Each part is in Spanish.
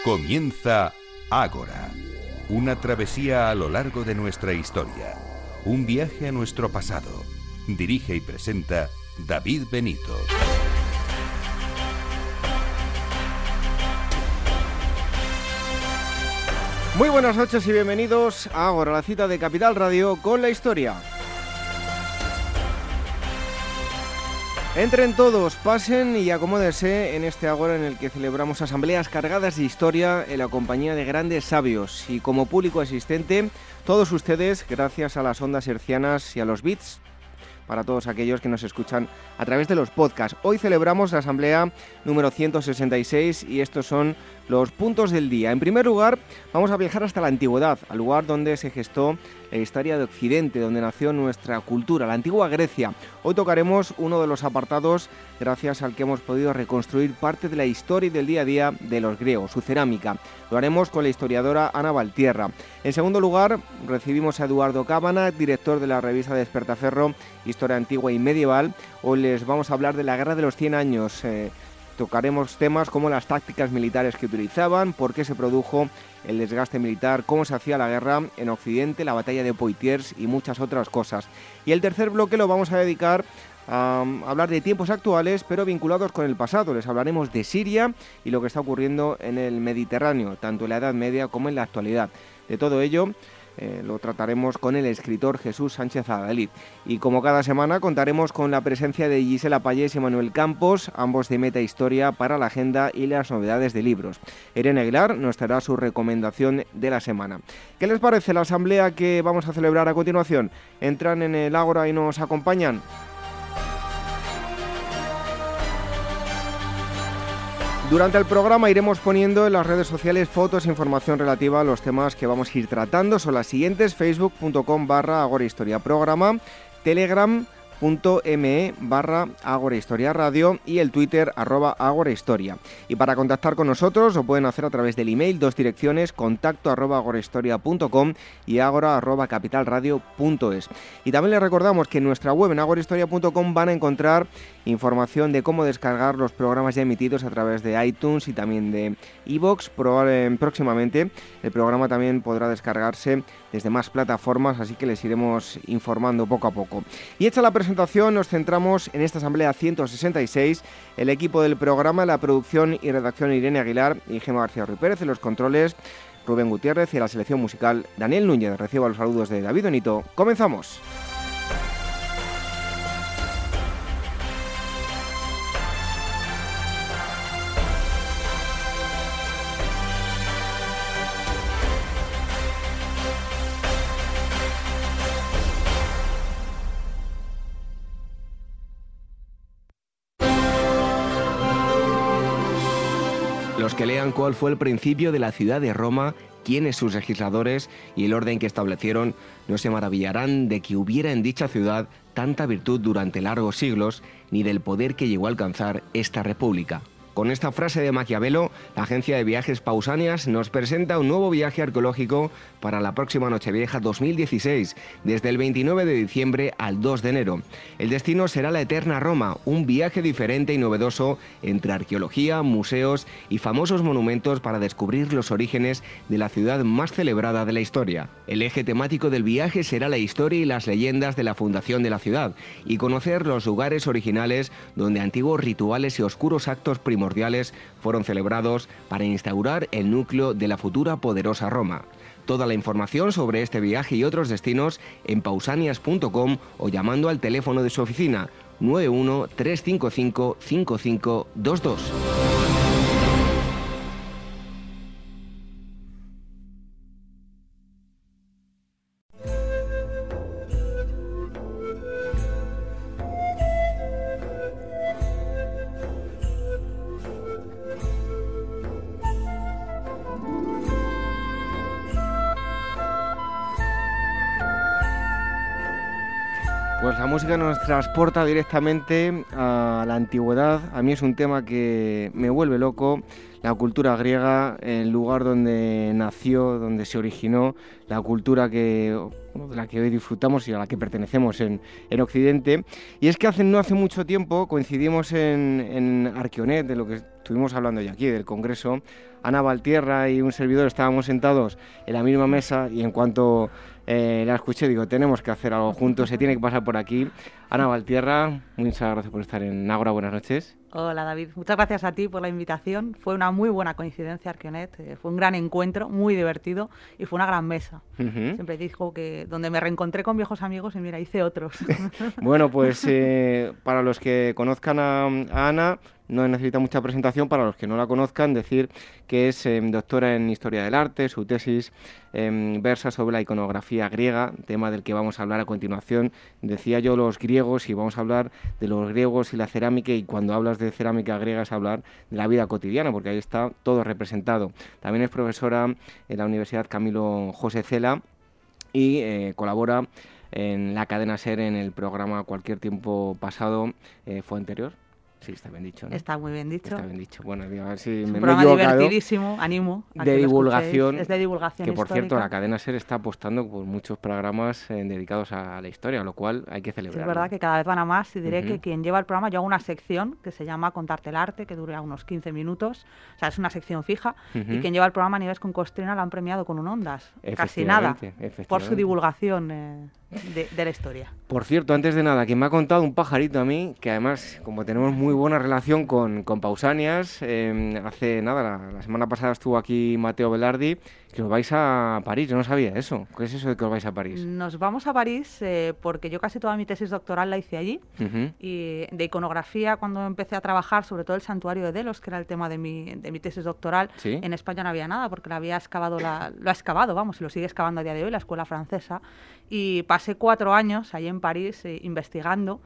Comienza Ágora, una travesía a lo largo de nuestra historia, un viaje a nuestro pasado. Dirige y presenta David Benito. Muy buenas noches y bienvenidos a Ágora, la cita de Capital Radio con la historia. Entren todos, pasen y acomódense en este Ágora en el que celebramos asambleas cargadas de historia en la compañía de grandes sabios. Y como público asistente, todos ustedes, gracias a las ondas hercianas y a los bits, para todos aquellos que nos escuchan a través de los podcasts. Hoy celebramos la asamblea número 166 y estos son los puntos del día. En primer lugar, vamos a viajar hasta la antigüedad, al lugar donde se gestó la historia de Occidente, donde nació nuestra cultura, la antigua Grecia. Hoy tocaremos uno de los apartados gracias al que hemos podido reconstruir parte de la historia y del día a día de los griegos, su cerámica. Lo haremos con la historiadora Ana Valtierra. En segundo lugar, recibimos a Eduardo Cábana, director de la revista Despertaferro, Historia Antigua y Medieval. Hoy les vamos a hablar de la Guerra de los 100 años. Tocaremos temas como las tácticas militares que utilizaban, por qué se produjo el desgaste militar, cómo se hacía la guerra en Occidente, la batalla de Poitiers y muchas otras cosas. Y el tercer bloque lo vamos a dedicar a hablar de tiempos actuales, pero vinculados con el pasado. Les hablaremos de Siria y lo que está ocurriendo en el Mediterráneo, tanto en la Edad Media como en la actualidad. De todo ello lo trataremos con el escritor Jesús Sánchez Adalid. Y como cada semana contaremos con la presencia de Gisela Payés y Manuel Campos, ambos de Meta Historia para la agenda y las novedades de libros. Irene Aguilar nos dará su recomendación de la semana. ¿Qué les parece la asamblea que vamos a celebrar a continuación? ¿Entran en el Ágora y nos acompañan? Durante el programa iremos poniendo en las redes sociales fotos e información relativa a los temas que vamos a ir tratando. Son las siguientes: facebook.com/agorahistoriaprograma, telegram.me/agorahistoriaradio y el Twitter @agorahistoria. Y para contactar con nosotros lo pueden hacer a través del email, dos direcciones: contacto@agorahistoria.com y agora@capitalradio.es. Y también les recordamos que en nuestra web, en agorahistoria.com, van a encontrar información de cómo descargar los programas ya emitidos a través de iTunes y también de iVoox. Próximamente el programa también podrá descargarse desde más plataformas, así que les iremos informando poco a poco. Y hecha la presentación, nos centramos en esta asamblea 166, el equipo del programa, la producción y redacción Irene Aguilar y Gemma García Ruiz Pérez, en los controles Rubén Gutiérrez y en la selección musical Daniel Núñez. Reciba los saludos de David Benito. ¡Comenzamos! Los que lean cuál fue el principio de la ciudad de Roma, quiénes sus legisladores y el orden que establecieron, no se maravillarán de que hubiera en dicha ciudad tanta virtud durante largos siglos, ni del poder que llegó a alcanzar esta república. Con esta frase de Maquiavelo, la agencia de viajes Pausanias nos presenta un nuevo viaje arqueológico para la próxima Nochevieja 2016, desde el 29 de diciembre al 2 de enero. El destino será la eterna Roma, un viaje diferente y novedoso entre arqueología, museos y famosos monumentos para descubrir los orígenes de la ciudad más celebrada de la historia. El eje temático del viaje será la historia y las leyendas de la fundación de la ciudad y conocer los lugares originales donde antiguos rituales y oscuros actos primordiales fueron celebrados para instaurar el núcleo de la futura poderosa Roma. Toda la información sobre este viaje y otros destinos en pausanias.com o llamando al teléfono de su oficina 91 355 5522. Pues la música nos transporta directamente a la antigüedad. A mí es un tema que me vuelve loco. La cultura griega, el lugar donde nació, donde se originó, la cultura de la que hoy disfrutamos y a la que pertenecemos en Occidente. Y es que no hace mucho tiempo coincidimos en Arqueonet, de lo que estuvimos hablando ya aquí del Congreso, Ana Valtierra y un servidor estábamos sentados en la misma mesa y en cuanto la escuché, digo, tenemos que hacer algo juntos, se tiene que pasar por aquí. Ana Valtierra, muchas gracias por estar en Ágora, buenas noches. Hola David, muchas gracias a ti por la invitación. Fue una muy buena coincidencia, Arquionet, fue un gran encuentro, muy divertido y fue una gran mesa. Siempre digo que donde me reencontré con viejos amigos y mira, hice otros. Bueno, pues para los que conozcan a Ana, no necesita mucha presentación. Para los que no la conozcan, decir que es doctora en Historia del Arte. Su tesis versa sobre la iconografía griega, tema del que vamos a hablar a continuación. Decía yo los griegos y vamos a hablar de los griegos y la cerámica, y cuando hablas de cerámica griega es hablar de la vida cotidiana, porque ahí está todo representado. También es profesora en la Universidad Camilo José Cela y colabora en la cadena SER en el programa Cualquier tiempo pasado. ¿Fue anterior? Sí, está bien dicho, ¿no? Está muy bien dicho. Está bien dicho. Bueno, digo, a ver si es me un programa divertidísimo, animo a de que divulgación. Es de divulgación que, por histórica. cierto, la cadena SER está apostando por muchos programas dedicados a la historia, lo cual hay que celebrar. Es verdad que cada vez van a más y diré que quien lleva el programa, yo hago una sección que se llama Contarte el arte, que dura unos 15 minutos, o sea, es una sección fija, y quien lleva el programa Nieves con Costrina lo han premiado con un Ondas, casi nada, por su divulgación de la historia. Por cierto, antes de nada, quien me ha contado un pajarito a mí, que además, como tenemos muy buena relación con Pausanias, hace nada, la semana pasada estuvo aquí Mateo Velardi, que os vais a París. Yo no sabía eso. ¿Qué es eso de que os vais a París? Nos vamos a París porque yo casi toda mi tesis doctoral la hice allí, y de iconografía, cuando empecé a trabajar, sobre todo el santuario de Delos, que era el tema de mi tesis doctoral, ¿sí? En España no había nada, porque lo ha excavado, y lo sigue excavando a día de hoy, la escuela francesa, y pasé 4 años allí en París investigando,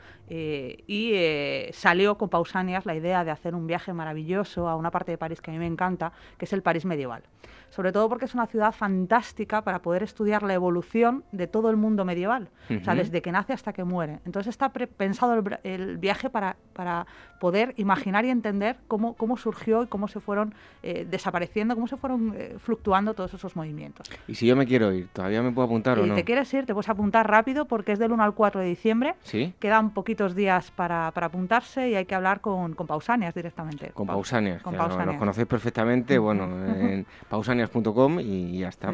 y salió con Pausanias la idea de hacer un viaje maravilloso a una parte de París que a mí me encanta, que es el París medieval. Sobre todo porque es una ciudad fantástica para poder estudiar la evolución de todo el mundo medieval, o sea, desde que nace hasta que muere. Entonces está pensado el viaje para poder imaginar y entender cómo surgió y cómo se fueron desapareciendo, cómo se fueron fluctuando todos esos movimientos. ¿Y si yo me quiero ir, todavía me puedo apuntar o no? Si te quieres ir, te puedes apuntar rápido porque es del 1 al 4 de diciembre. ¿Sí? Quedan poquitos días para apuntarse y hay que hablar con Pausanias directamente. Con Pausanias, con que Pausanias. Los conocéis perfectamente, bueno, en pausanias.com y ya está.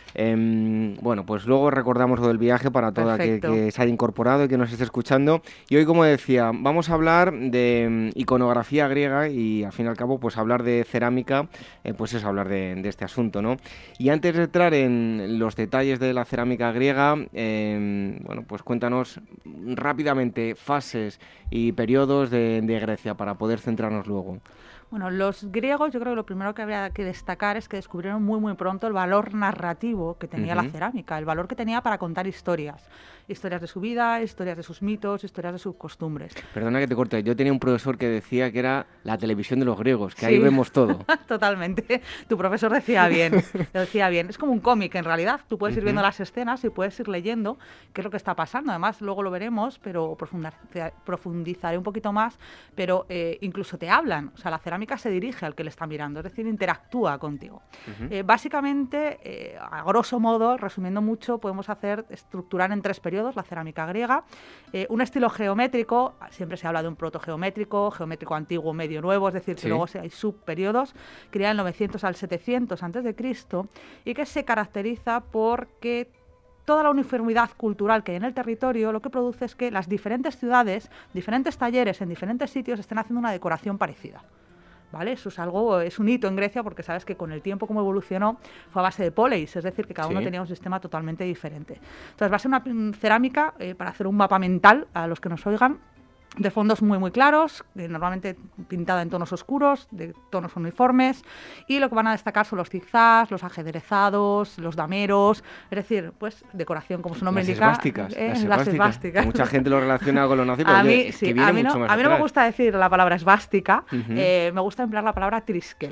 Bueno, pues luego recordamos lo del viaje para toda que se haya incorporado y que nos esté escuchando. Y hoy, como decía, vamos a hablar de iconografía griega y al fin y al cabo pues hablar de cerámica, pues es hablar de este asunto, ¿no? Y antes de entrar en los detalles de la cerámica griega, bueno, pues cuéntanos rápidamente fases y periodos de Grecia para poder centrarnos luego. Bueno, los griegos, yo creo que lo primero que habría que destacar es que descubrieron muy pronto el valor narrativo que tenía la cerámica, el valor que tenía para contar historias de su vida, historias de sus mitos, historias de sus costumbres. Perdona que te corte, yo tenía un profesor que decía que era la televisión de los griegos, que ahí vemos todo. Totalmente, tu profesor decía bien, lo decía bien. Es como un cómic en realidad, tú puedes ir viendo las escenas y puedes ir leyendo qué es lo que está pasando. Además, luego lo veremos, pero profundizaré un poquito más, pero incluso te hablan, o sea, la cerámica se dirige al que le está mirando, es decir, interactúa contigo. Básicamente, a grosso modo, resumiendo mucho, podemos estructurar en 3 periodos la cerámica griega. Un estilo geométrico, siempre se habla de un protogeométrico, geométrico antiguo, medio, nuevo, es decir, que luego hay subperiodos, que iría del 900 al 700 a.C., y que se caracteriza porque toda la uniformidad cultural que hay en el territorio lo que produce es que las diferentes ciudades, diferentes talleres en diferentes sitios estén haciendo una decoración parecida. ¿Vale? Eso es un hito en Grecia porque sabes que con el tiempo como evolucionó fue a base de poleis, es decir, que cada uno tenía un sistema totalmente diferente. Entonces va a ser una cerámica, para hacer un mapa mental a los que nos oigan, de fondos muy claros, normalmente pintada en tonos oscuros, de tonos uniformes, y lo que van a destacar son los zigzags, los ajedrezados, los dameros, es decir, pues decoración, como su nombre indica. Las esvásticas. Mucha gente lo relaciona con los nazis, pero a mí no me gusta decir la palabra esvástica, me gusta emplear la palabra triskel.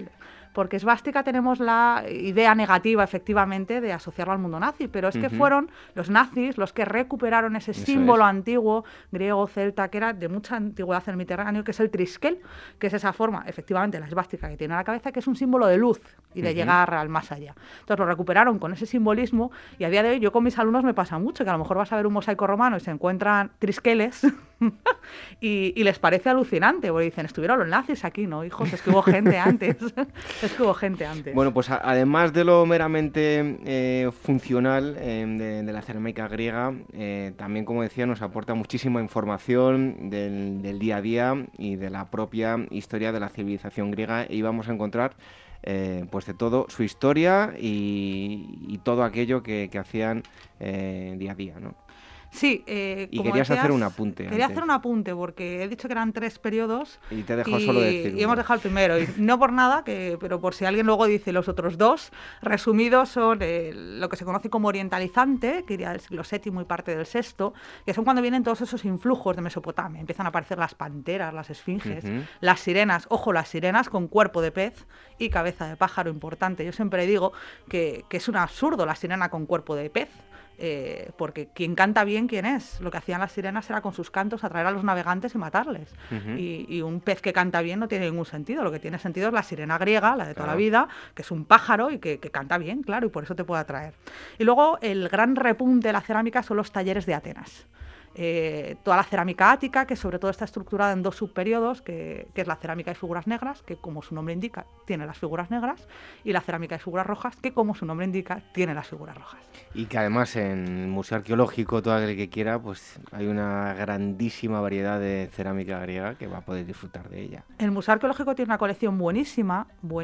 porque esvástica tenemos la idea negativa, efectivamente, de asociarlo al mundo nazi, pero es que fueron los nazis los que recuperaron ese símbolo antiguo, griego, celta, que era de mucha antigüedad en el Mediterráneo, que es el triskel, que es esa forma, efectivamente, la esvástica que tiene a la cabeza, que es un símbolo de luz y de llegar al más allá. Entonces lo recuperaron con ese simbolismo, y a día de hoy yo con mis alumnos me pasa mucho, que a lo mejor vas a ver un mosaico romano y se encuentran triskeles y les parece alucinante, porque dicen, estuvieron los nazis aquí, ¿no, hijos? Es que hubo gente antes. Es que hubo gente antes. Bueno, pues además de lo meramente funcional de la cerámica griega, también, como decía, nos aporta muchísima información del día a día y de la propia historia de la civilización griega, y vamos a encontrar pues de todo, su historia y todo aquello que hacían día a día, ¿no? Sí, y como querías decías, hacer un apunte. Quería antes. hacer un apunte porque he dicho que eran 3 periodos y te he dejado solo decir y hemos dejado el primero. Y no por nada, pero por si alguien luego dice los otros 2, resumidos son lo que se conoce como orientalizante, que iría del siglo VII y parte del VI, que son cuando vienen todos esos influjos de Mesopotamia. Empiezan a aparecer las panteras, las esfinges, las sirenas, ojo, las sirenas con cuerpo de pez y cabeza de pájaro, importante. Yo siempre digo que es un absurdo la sirena con cuerpo de pez. Porque quien canta bien, ¿quién es? Lo que hacían las sirenas era con sus cantos atraer a los navegantes y matarles. Y un pez que canta bien no tiene ningún sentido. Lo que tiene sentido es la sirena griega, la de toda la vida, que es un pájaro y que canta bien, claro, y por eso te puede atraer. Y luego el gran repunte de la cerámica son los talleres de Atenas. Toda la cerámica ática, que sobre todo está estructurada en 2 subperiodos, que es la cerámica de figuras negras, que como su nombre indica, tiene las figuras negras, y la cerámica de figuras rojas, que como su nombre indica, tiene las figuras rojas. Y que además en el Museo Arqueológico, todo aquel que quiera, pues hay una grandísima variedad de cerámica griega que va a poder disfrutar de ella. El Museo Arqueológico tiene una colección buenísima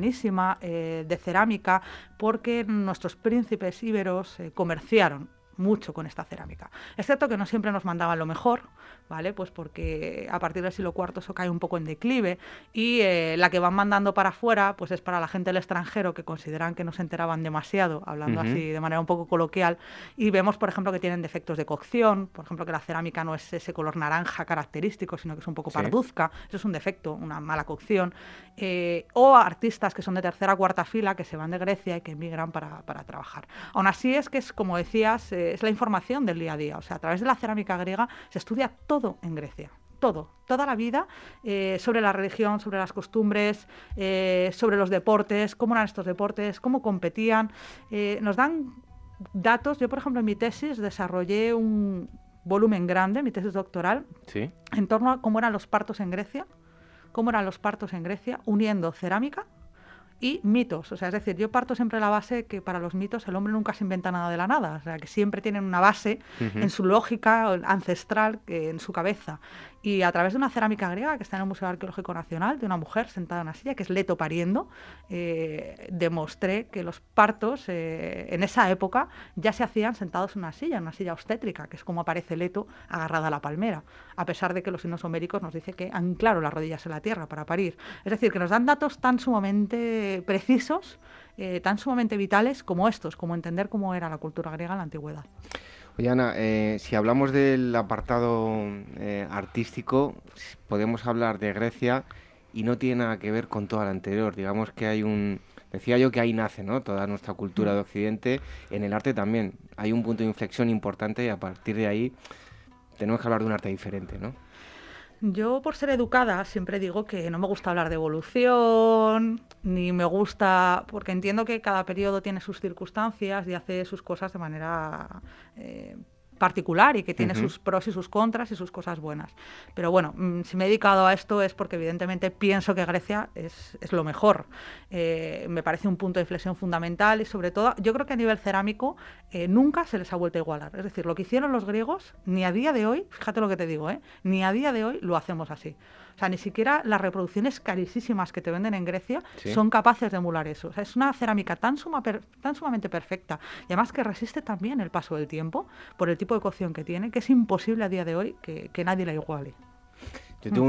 de cerámica, porque nuestros príncipes íberos comerciaron mucho con esta cerámica. Es cierto que no siempre nos mandaban lo mejor, ¿vale? Pues porque a partir del siglo IV eso cae un poco en declive y la que van mandando para afuera pues es para la gente del extranjero que consideran que no se enteraban demasiado, hablando así de manera un poco coloquial, y vemos, por ejemplo, que tienen defectos de cocción, por ejemplo, que la cerámica no es ese color naranja característico, sino que es un poco parduzca, eso es un defecto, una mala cocción, o artistas que son de tercera o cuarta fila que se van de Grecia y que emigran para trabajar. Aún así es que es, como decías, es la información del día a día, o sea, a través de la cerámica griega se estudia todo en Grecia. Toda la vida, sobre la religión, sobre las costumbres, sobre los deportes, cómo eran estos deportes, cómo competían. Nos dan datos. Yo, por ejemplo, en mi tesis desarrollé un volumen grande, mi tesis doctoral, en torno a cómo eran los partos en Grecia, uniendo cerámica y mitos. O sea, es decir, yo parto siempre de la base que para los mitos el hombre nunca se inventa nada de la nada, o sea, que siempre tienen una base en su lógica ancestral, en su cabeza. Y a través de una cerámica griega que está en el Museo Arqueológico Nacional, de una mujer sentada en una silla, que es Leto pariendo, demostré que los partos en esa época ya se hacían sentados en una silla obstétrica, que es como aparece Leto agarrada a la palmera, a pesar de que los signos homéricos nos dice que anclaron las rodillas en la tierra para parir. Es decir, que nos dan datos tan sumamente precisos, tan sumamente vitales como estos, como entender cómo era la cultura griega en la antigüedad. Oye, Ana, si hablamos del apartado artístico, podemos hablar de Grecia y no tiene nada que ver con toda la anterior. Digamos que decía yo que ahí nace, ¿no?, toda nuestra cultura de Occidente. En el arte también hay un punto de inflexión importante y a partir de ahí tenemos que hablar de un arte diferente, ¿no? Yo, por ser educada, siempre digo que no me gusta hablar de evolución, ni me gusta, porque entiendo que cada periodo tiene sus circunstancias y hace sus cosas de manera particular y que tiene sus pros y sus contras y sus cosas buenas. Pero bueno, si me he dedicado a esto es porque evidentemente pienso que Grecia es lo mejor. Me parece un punto de inflexión fundamental y sobre todo, yo creo que a nivel cerámico nunca se les ha vuelto a igualar. Es decir, lo que hicieron los griegos, ni a día de hoy, fíjate lo que te digo, ni a día de hoy lo hacemos así. O sea, ni siquiera las reproducciones carísimas que te venden en Grecia son capaces de emular eso. O sea, es una cerámica tan sumamente perfecta y además que resiste también el paso del tiempo por el tipo de cocción que tiene, que es imposible a día de hoy que nadie la iguale. Yo tengo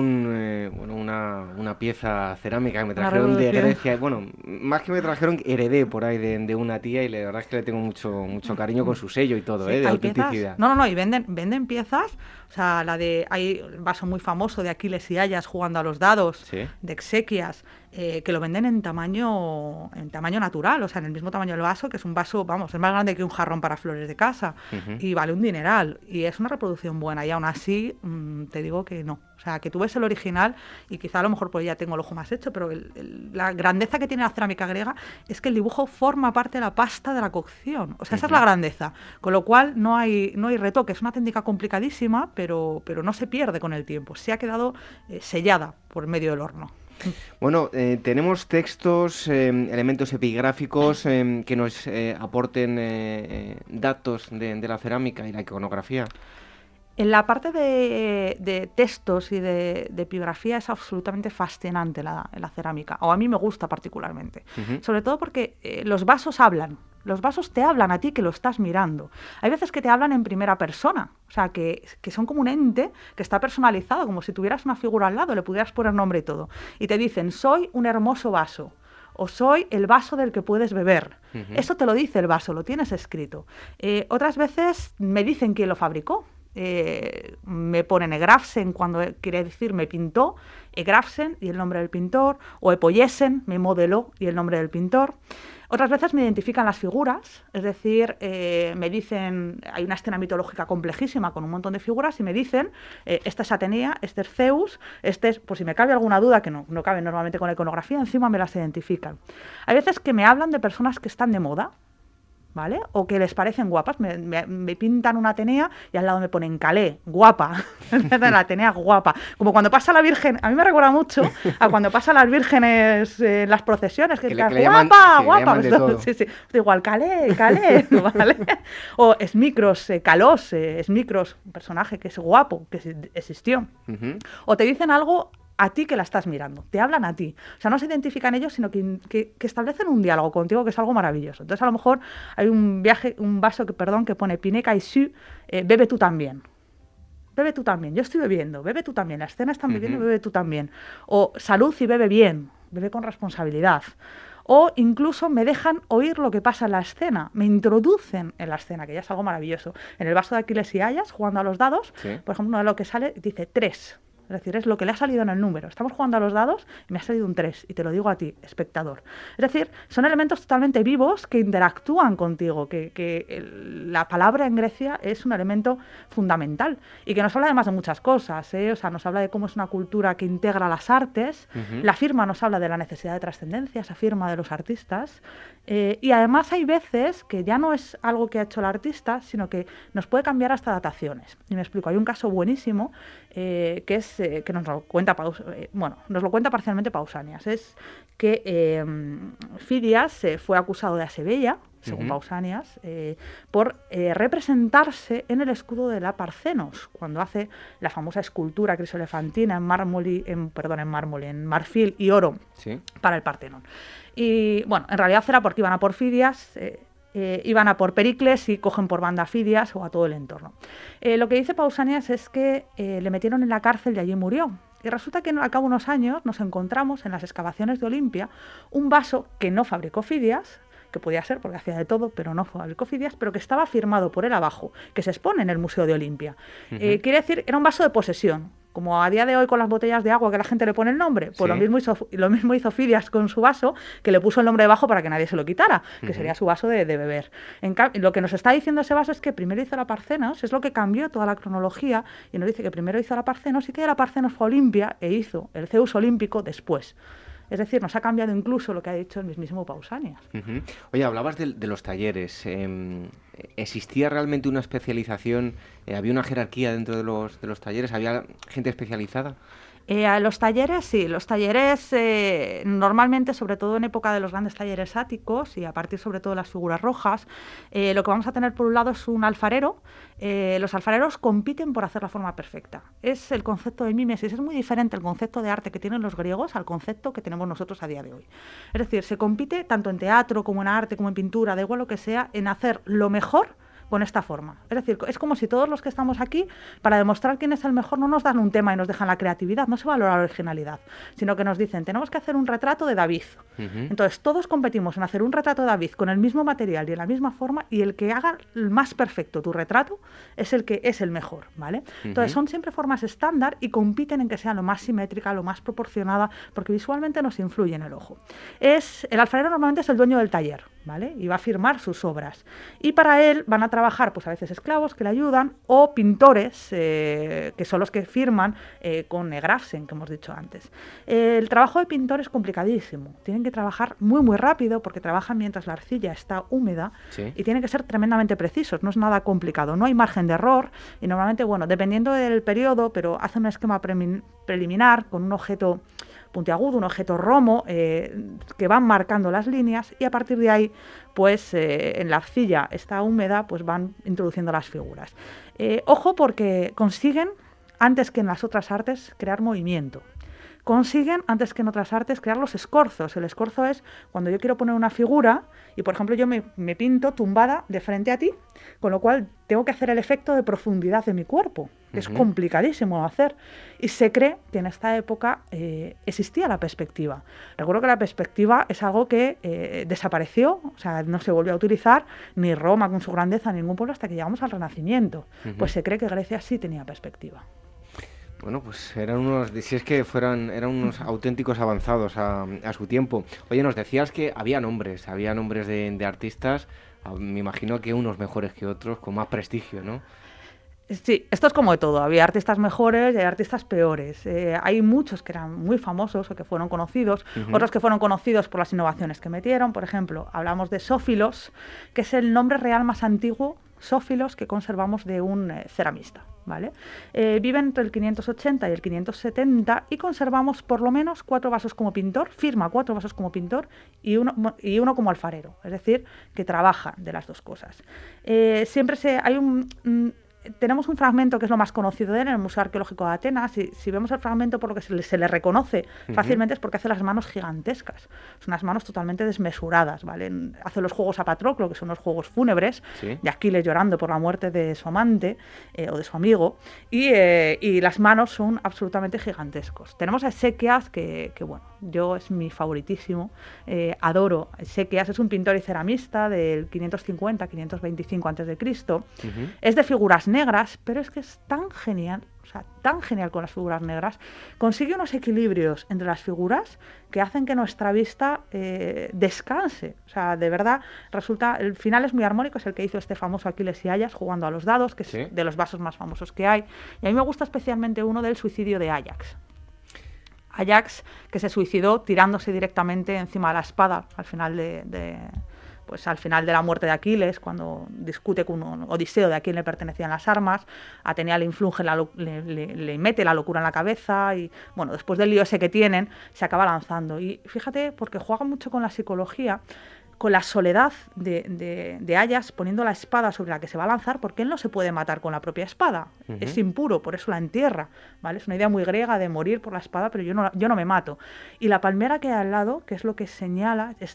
una pieza cerámica que me trajeron de Grecia. Bueno, más que me trajeron, heredé por ahí de una tía y la verdad es que le tengo mucho cariño con su sello y todo, de autenticidad. Piezas. No, y venden piezas. O sea, hay el vaso muy famoso de Aquiles y Aias jugando a los dados, de exequias. que lo venden en tamaño natural, o sea, en el mismo tamaño del vaso, que es un vaso, vamos, es más grande que un jarrón para flores de casa, y vale un dineral, y es una reproducción buena, y aún así te digo que no. O sea, que tú ves el original y quizá a lo mejor pues ya tengo el ojo más hecho, pero la grandeza que tiene la cerámica griega es que el dibujo forma parte de la pasta de la cocción. O sea, esa es la grandeza. Con lo cual no hay retoque. Es una técnica complicadísima, pero no se pierde con el tiempo. Se ha quedado sellada por medio del horno. Bueno, tenemos textos, elementos epigráficos que nos aporten datos de la cerámica y la iconografía. En la parte de textos y de epigrafía es absolutamente fascinante la cerámica, o a mí me gusta particularmente, sobre todo porque los vasos hablan. Los vasos te hablan a ti que lo estás mirando. Hay veces que te hablan en primera persona, o sea, que son como un ente que está personalizado, como si tuvieras una figura al lado, le pudieras poner nombre y todo. Y te dicen, soy un hermoso vaso, o soy el vaso del que puedes beber. Eso te lo dice el vaso, lo tienes escrito. Otras veces me dicen quién lo fabricó. Me ponen Egrafsen cuando quiere decir me pintó, Egrafsen y el nombre del pintor, o Epoyesen, me modeló y el nombre del pintor. Otras veces me identifican las figuras, es decir, me dicen, hay una escena mitológica complejísima con un montón de figuras y me dicen, esta es Atenea, este es Zeus, este es, por si me cabe alguna duda, que no cabe normalmente con la iconografía, encima me las identifican. Hay veces que me hablan de personas que están de moda, ¿vale? O que les parecen guapas, me pintan una Atenea y al lado me ponen Calé, guapa, la Atenea guapa, como cuando pasa la Virgen, a mí me recuerda mucho a cuando pasan las vírgenes en las procesiones, que guapa, llaman, guapa, sí, igual Calé, ¿vale? O Esmicros, Calos, Esmicros, un personaje que es guapo, que existió, o te dicen algo a ti que la estás mirando, te hablan a ti. O sea, no se identifican ellos, sino que establecen un diálogo contigo, que es algo maravilloso. Entonces, a lo mejor hay un vaso que pone Pineca y Su, bebe tú también. Bebe tú también, yo estoy bebiendo, bebe tú también, la escena están bebiendo, bebe tú también. O salud y bebe bien, bebe con responsabilidad. O incluso me dejan oír lo que pasa en la escena, me introducen en la escena, que ya es algo maravilloso. En el vaso de Aquiles y Aias, jugando a los dados, por ejemplo, uno de lo que sale dice 3. Es decir, es lo que le ha salido en el número. Estamos jugando a los dados y me ha salido un 3, y te lo digo a ti, espectador. Es decir, son elementos totalmente vivos que interactúan contigo, la palabra en Grecia es un elemento fundamental y que nos habla además de muchas cosas, ¿eh? O sea, nos habla de cómo es una cultura que integra las artes, la firma nos habla de la necesidad de trascendencia, esa firma de los artistas, y además hay veces que ya no es algo que ha hecho el artista, sino que nos puede cambiar hasta dataciones. Y me explico, hay un caso buenísimo que nos lo cuenta nos lo cuenta parcialmente Pausanias, es que Fidias fue acusado de asebella, según Pausanias, por representarse en el escudo de la Parcenos, cuando hace la famosa escultura crisoelefantina en marfil y oro para el Partenón. Y bueno, en realidad era porque iban a por Fidias, iban a por Pericles y cogen por banda a Fidias o a todo el entorno. Lo que dice Pausanias es que le metieron en la cárcel y allí murió. Y resulta que al cabo de unos años nos encontramos en las excavaciones de Olimpia un vaso que no fabricó Fidias, que podía ser porque hacía de todo, pero no fabricó Fidias, pero que estaba firmado por él abajo, que se expone en el Museo de Olimpia. Quiere decir, era un vaso de posesión. Como a día de hoy con las botellas de agua que la gente le pone el nombre, pues lo mismo hizo Fidias con su vaso, que le puso el nombre debajo para que nadie se lo quitara, que sería su vaso de beber. Lo que nos está diciendo ese vaso es que primero hizo la Parcenos, es lo que cambió toda la cronología, y nos dice que primero hizo la Parcenos y que de la Parcenos fue a Olimpia e hizo el Zeus olímpico después. Es decir, nos ha cambiado incluso lo que ha dicho el mismísimo Pausanias. Oye, hablabas de los talleres. ¿Existía realmente una especialización? ¿Había una jerarquía dentro de los talleres? ¿Había gente especializada? Los talleres, sí. Los talleres, normalmente, sobre todo en época de los grandes talleres áticos y a partir sobre todo de las figuras rojas, lo que vamos a tener por un lado es un alfarero. Los alfareros compiten por hacer la forma perfecta. Es el concepto de mimesis. Es muy diferente el concepto de arte que tienen los griegos al concepto que tenemos nosotros a día de hoy. Es decir, se compite tanto en teatro como en arte, como en pintura, da igual lo que sea, en hacer lo mejor con esta forma. Es decir, es como si todos los que estamos aquí, para demostrar quién es el mejor, no nos dan un tema y nos dejan la creatividad, no se valora la originalidad, sino que nos dicen, tenemos que hacer un retrato de David. Entonces, todos competimos en hacer un retrato de David con el mismo material y en la misma forma, y el que haga el más perfecto tu retrato es el que es el mejor, ¿vale? Entonces, son siempre formas estándar y compiten en que sea lo más simétrica, lo más proporcionada, porque visualmente nos influye en el ojo. El alfarero normalmente es el dueño del taller, ¿vale? Y va a firmar sus obras. Y para él van a trabajar, pues a veces esclavos que le ayudan, o pintores, que son los que firman con Grafsen, que hemos dicho antes. El trabajo de pintor es complicadísimo. Tienen que trabajar muy, muy rápido, porque trabajan mientras la arcilla está húmeda, y tienen que ser tremendamente precisos. No es nada complicado, no hay margen de error, y normalmente, bueno, dependiendo del periodo, pero hacen un esquema preliminar con un objeto puntiagudo, un objeto romo, que van marcando las líneas, y a partir de ahí, pues en la arcilla está húmeda, pues van introduciendo las figuras. Ojo, porque consiguen, antes que en las otras artes, crear movimiento. Consiguen, antes que en otras artes, crear los escorzos. El escorzo es cuando yo quiero poner una figura y, por ejemplo, yo me pinto tumbada de frente a ti, con lo cual tengo que hacer el efecto de profundidad de mi cuerpo, que es complicadísimo de hacer. Y se cree que en esta época existía la perspectiva. Recuerdo que la perspectiva es algo que desapareció, o sea, no se volvió a utilizar ni Roma con su grandeza, ni ningún pueblo, hasta que llegamos al Renacimiento. Pues se cree que Grecia sí tenía perspectiva. Bueno, pues eran eran unos auténticos avanzados a su tiempo. Oye, nos decías que había nombres de artistas, me imagino que unos mejores que otros, con más prestigio, ¿no? Sí, esto es como de todo. Había artistas mejores y hay artistas peores. Hay muchos que eran muy famosos o que fueron conocidos, otros que fueron conocidos por las innovaciones que metieron. Por ejemplo, hablamos de Sófilos, que es el nombre real más antiguo, Sófilos, que conservamos de un ceramista, ¿vale? Vive entre el 580 y el 570 y conservamos por lo menos 4 vasos como pintor, firma 4 vasos como pintor y uno como alfarero, es decir, que trabaja de las dos cosas. Tenemos un fragmento que es lo más conocido de él en el Museo Arqueológico de Atenas. Si vemos el fragmento, por lo que se le reconoce fácilmente es porque hace las manos gigantescas. Son unas manos totalmente desmesuradas, ¿vale? Hace los juegos a Patroclo, que son los juegos fúnebres, de Aquiles llorando por la muerte de su amante o de su amigo, y las manos son absolutamente gigantescos. Tenemos a Ezequias, que bueno, yo es mi favoritísimo, adoro. Ezequias es un pintor y ceramista del 550-525 a.C. Es de figuras negras, pero es que es tan genial, o sea, tan genial con las figuras negras. Consigue unos equilibrios entre las figuras que hacen que nuestra vista descanse. O sea, de verdad, el final es muy armónico, es el que hizo este famoso Aquiles y Ajax jugando a los dados, que es de los vasos más famosos que hay. Y a mí me gusta especialmente uno del suicidio de Ajax. Ajax, que se suicidó tirándose directamente encima de la espada al final al final de la muerte de Aquiles, cuando discute con Odiseo de a quién le pertenecían las armas. Atenea le inflige, le mete la locura en la cabeza y, bueno, después del lío ese que tienen, se acaba lanzando. Y fíjate, porque juega mucho con la psicología, con la soledad de Ajax poniendo la espada sobre la que se va a lanzar, porque él no se puede matar con la propia espada. Es impuro, por eso la entierra, ¿vale? Es una idea muy griega de morir por la espada, pero yo no me mato. Y la palmera que hay al lado, que es lo que señala que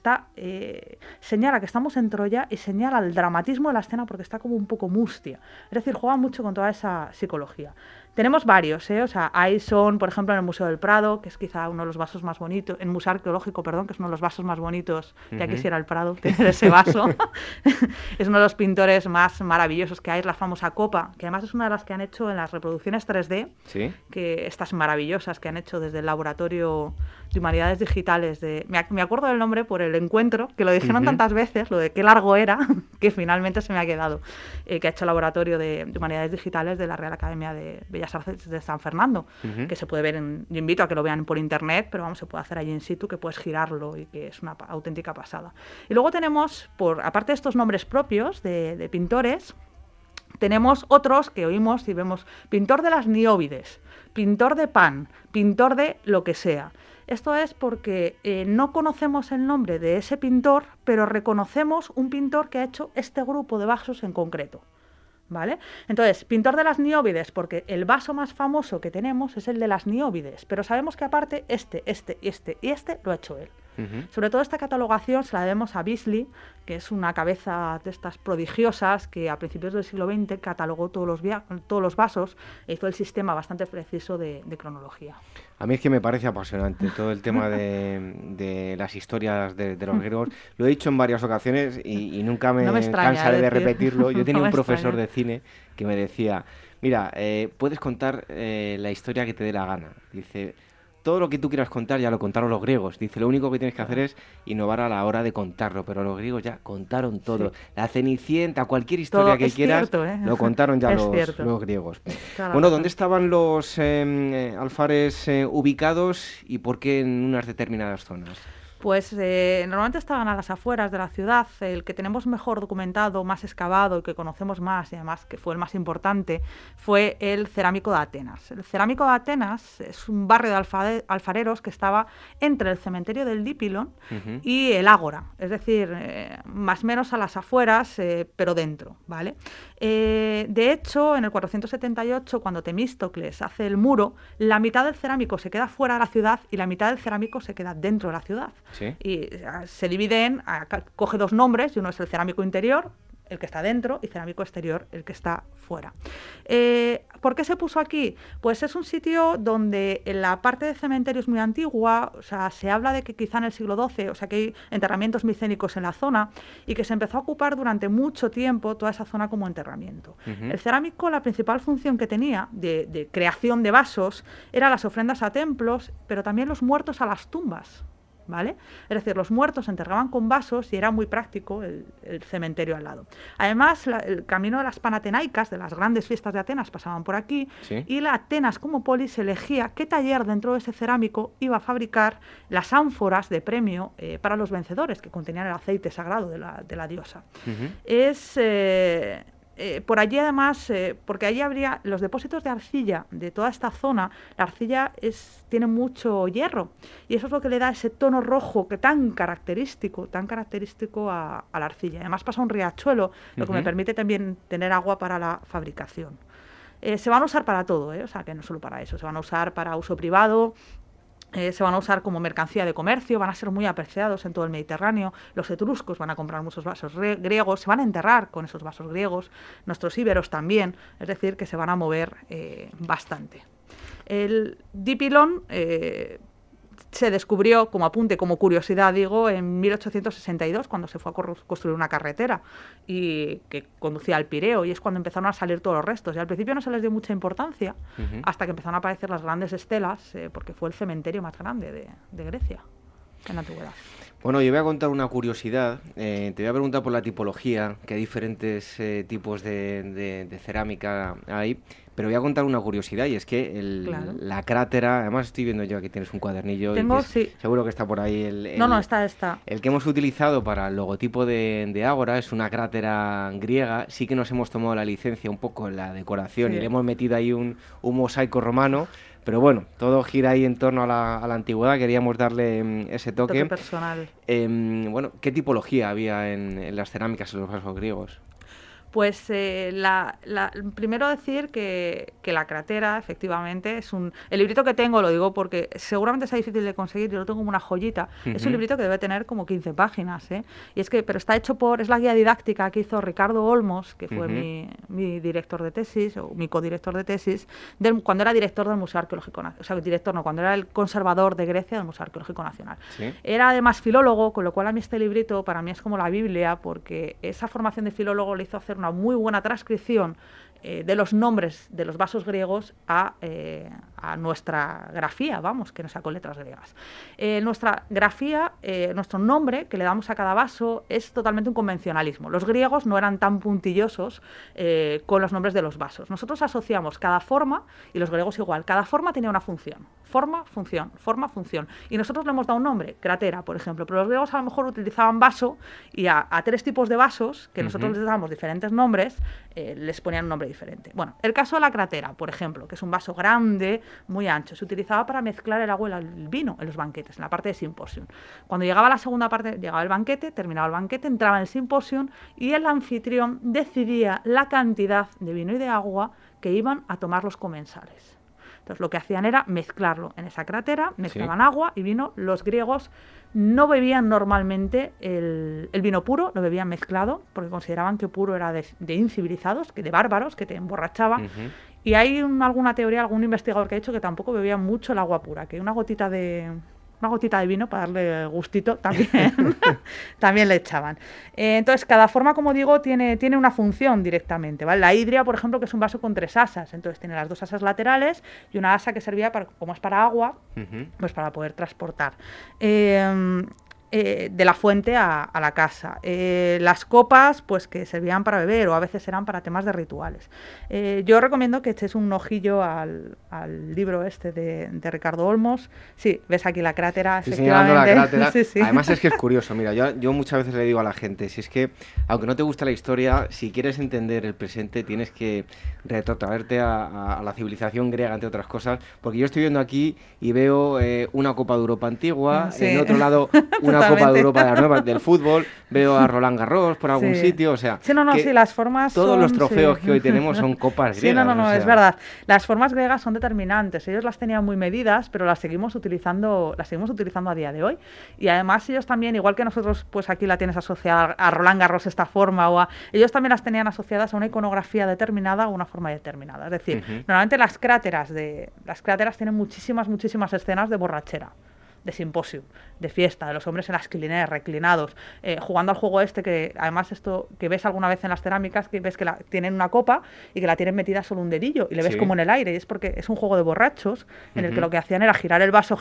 estamos en Troya y señala el dramatismo de la escena porque está como un poco mustia. Es decir, juega mucho con toda esa psicología. Tenemos varios, o sea, Aison, por ejemplo, en el Museo del Prado, que es quizá uno de los vasos más bonitos, en el Museo Arqueológico, perdón, que es uno de los vasos más bonitos, ya quisiera el Prado tener ese vaso. Es uno de los pintores más maravillosos que hay, la famosa copa, que además es una de las que han hecho en las reproducciones 3D, que estas maravillosas que han hecho desde el Laboratorio de Humanidades Digitales. Me acuerdo del nombre por el encuentro, que lo dijeron tantas veces, lo de qué largo era, que finalmente se me ha quedado, que ha hecho el Laboratorio de Humanidades Digitales de la Real Academia de Bellas Artes de San Fernando, que se puede ver, yo invito a que lo vean por internet, pero vamos, se puede hacer allí in situ, que puedes girarlo y que es una auténtica pasada. Y luego tenemos, aparte de estos nombres propios de pintores, tenemos otros que oímos y vemos: pintor de las Nióbides, pintor de Pan, pintor de lo que sea. Esto es porque no conocemos el nombre de ese pintor, pero reconocemos un pintor que ha hecho este grupo de vasos en concreto, ¿vale? Entonces, pintor de las Nióbides, porque el vaso más famoso que tenemos es el de las Nióbides, pero sabemos que aparte este y este lo ha hecho él. Sobre todo esta catalogación se la debemos a Beazley, que es una cabeza de estas prodigiosas que a principios del siglo XX catalogó todos los vasos e hizo el sistema bastante preciso de cronología. A mí es que me parece apasionante todo el tema de las historias de los griegos. Lo he dicho en varias ocasiones y nunca me cansaré de repetirlo. Yo tenía un profesor de cine que me decía, mira, puedes contar la historia que te dé la gana. Dice, todo lo que tú quieras contar ya lo contaron los griegos. Dice, lo único que tienes que hacer es innovar a la hora de contarlo, pero los griegos ya contaron todo. Sí. La Cenicienta, cualquier historia todo que quieras, cierto, lo contaron ya los griegos. Claro, bueno, ¿dónde estaban los alfares ubicados y por qué en unas determinadas zonas? Pues normalmente estaban a las afueras de la ciudad. El que tenemos mejor documentado, más excavado y que conocemos más, y además que fue el más importante, fue el Cerámico de Atenas. El Cerámico de Atenas es un barrio de alfareros que estaba entre el cementerio del Dipylon y el Ágora, es decir, más o menos a las afueras, pero dentro, ¿vale? De hecho, en el 478, cuando Temístocles hace el muro, la mitad del cerámico se queda fuera de la ciudad y la mitad del cerámico se queda dentro de la ciudad. ¿Sí? Y se divide coge dos nombres, y uno es el cerámico interior, el que está dentro, y cerámico exterior, el que está fuera. ¿Por qué se puso aquí? Pues es un sitio donde en la parte de cementerio es muy antigua, o sea, se habla de que quizá en el siglo XII, o sea, que hay enterramientos micénicos en la zona, y que se empezó a ocupar durante mucho tiempo toda esa zona como enterramiento. El cerámico, la principal función que tenía de creación de vasos, era las ofrendas a templos, pero también los muertos a las tumbas, ¿vale? Es decir, los muertos se enterraban con vasos y era muy práctico el cementerio al lado. Además, el camino de las panatenaicas, de las grandes fiestas de Atenas, pasaban por aquí, ¿sí? Y la Atenas como polis elegía qué taller dentro de ese cerámico iba a fabricar las ánforas de premio para los vencedores, que contenían el aceite sagrado de la diosa. Por allí además, porque allí habría los depósitos de arcilla de toda esta zona, la arcilla tiene mucho hierro y eso es lo que le da ese tono rojo que tan característico a la arcilla. Además pasa un riachuelo, lo que me permite también tener agua para la fabricación. Se van a usar para todo, o sea que no solo para eso, se van a usar para uso privado. Se van a usar como mercancía de comercio, van a ser muy apreciados en todo el Mediterráneo. Los etruscos van a comprar muchos vasos griegos, se van a enterrar con esos vasos griegos, nuestros íberos también, es decir, que se van a mover bastante. El Dipylon se descubrió como apunte, como curiosidad, digo, en 1862, cuando se fue a construir una carretera y que conducía al Pireo, y es cuando empezaron a salir todos los restos. Y al principio no se les dio mucha importancia, hasta que empezaron a aparecer las grandes estelas, porque fue el cementerio más grande de Grecia en la antigüedad. Bueno, yo voy a contar una curiosidad. Te voy a preguntar por la tipología, que hay diferentes tipos de cerámica ahí, pero voy a contar una curiosidad, y es que la crátera, además estoy viendo yo aquí tienes un cuadernillo, sí. Seguro que está por ahí. Está. El que hemos utilizado para el logotipo de Ágora es una crátera griega. Sí que nos hemos tomado la licencia un poco en la decoración, sí, y le hemos metido ahí un mosaico romano. Pero bueno, todo gira ahí en torno a la antigüedad, queríamos darle ese toque personal. Bueno, ¿qué tipología había en las cerámicas, en los vasos griegos? Pues primero decir que la crátera, efectivamente, es el librito que tengo, lo digo porque seguramente sea difícil de conseguir, yo lo tengo como una joyita, es un librito que debe tener como 15 páginas, pero está hecho es la guía didáctica que hizo Ricardo Olmos, que fue mi director de tesis, o mi codirector de tesis, cuando era director del Museo Arqueológico Nacional, o sea, director no, cuando era el conservador de Grecia del Museo Arqueológico Nacional. ¿Sí? Era además filólogo, con lo cual a mí este librito para mí es como la Biblia, porque esa formación de filólogo le hizo hacer una muy buena transcripción de los nombres de los vasos griegos a nuestra grafía, que nos sacó letras griegas. Nuestra grafía, nuestro nombre que le damos a cada vaso es totalmente un convencionalismo. Los griegos no eran tan puntillosos con los nombres de los vasos. Nosotros asociamos cada forma, y los griegos igual, cada forma tenía una función. Forma, función, forma, función. Y nosotros le hemos dado un nombre, crátera, por ejemplo, pero los griegos a lo mejor utilizaban vaso y a tres tipos de vasos, que nosotros les damos diferentes nombres, les ponían un nombre diferente. Bueno, el caso de la crátera, por ejemplo, que es un vaso grande, muy ancho, se utilizaba para mezclar el agua y el vino en los banquetes, en la parte de simposium. Cuando llegaba la segunda parte, llegaba el banquete, terminaba el banquete, entraba en el simposium y el anfitrión decidía la cantidad de vino y de agua que iban a tomar los comensales. Entonces lo que hacían era mezclarlo en esa crátera, mezclaban agua y vino. Los griegos no bebían normalmente el vino puro, lo bebían mezclado, porque consideraban que puro era de incivilizados, de bárbaros, que te emborrachaba. Y hay alguna teoría, algún investigador que ha dicho que tampoco bebían mucho el agua pura, que una gotita de vino para darle gustito también, también le echaban. Entonces, cada forma, como digo, tiene una función directamente, ¿vale? La hidria, por ejemplo, que es un vaso con 3 asas, entonces tiene las 2 asas laterales y una asa que servía, como es para agua, pues para poder transportar de la fuente a la casa. Las copas, pues que servían para beber o a veces eran para temas de rituales. Yo recomiendo que eches un ojillo al libro este de Ricardo Olmos. Sí, ves aquí la crátera, efectivamente. La crátera. Sí. Además es que es curioso, mira, yo muchas veces le digo a la gente, si es que, aunque no te gusta la historia, si quieres entender el presente, tienes que retrotraerte a la civilización griega, entre otras cosas, porque yo estoy viendo aquí y veo una Copa de Europa antigua, en otro lado una Copa de Europa de las nuevas del fútbol, veo a Roland Garros por algún sitio, o sea... Sí, las formas todos los trofeos que hoy tenemos son copas griegas. Sí, es verdad. Las formas griegas son determinantes. Ellos las tenían muy medidas, pero las seguimos utilizando a día de hoy. Y además ellos también, igual que nosotros, pues aquí la tienes asociada a Roland Garros esta forma, ellos también las tenían asociadas a una iconografía determinada o una forma determinada. Es decir, normalmente las cráteras tienen muchísimas escenas de borrachera, de simposio, de fiesta, de los hombres en las esquilinés, reclinados, jugando al juego este, que además esto que ves alguna vez en las cerámicas, que ves que tienen una copa y que la tienen metida solo un dedillo y le ves como en el aire, y es porque es un juego de borrachos en el que lo que hacían era girar el vaso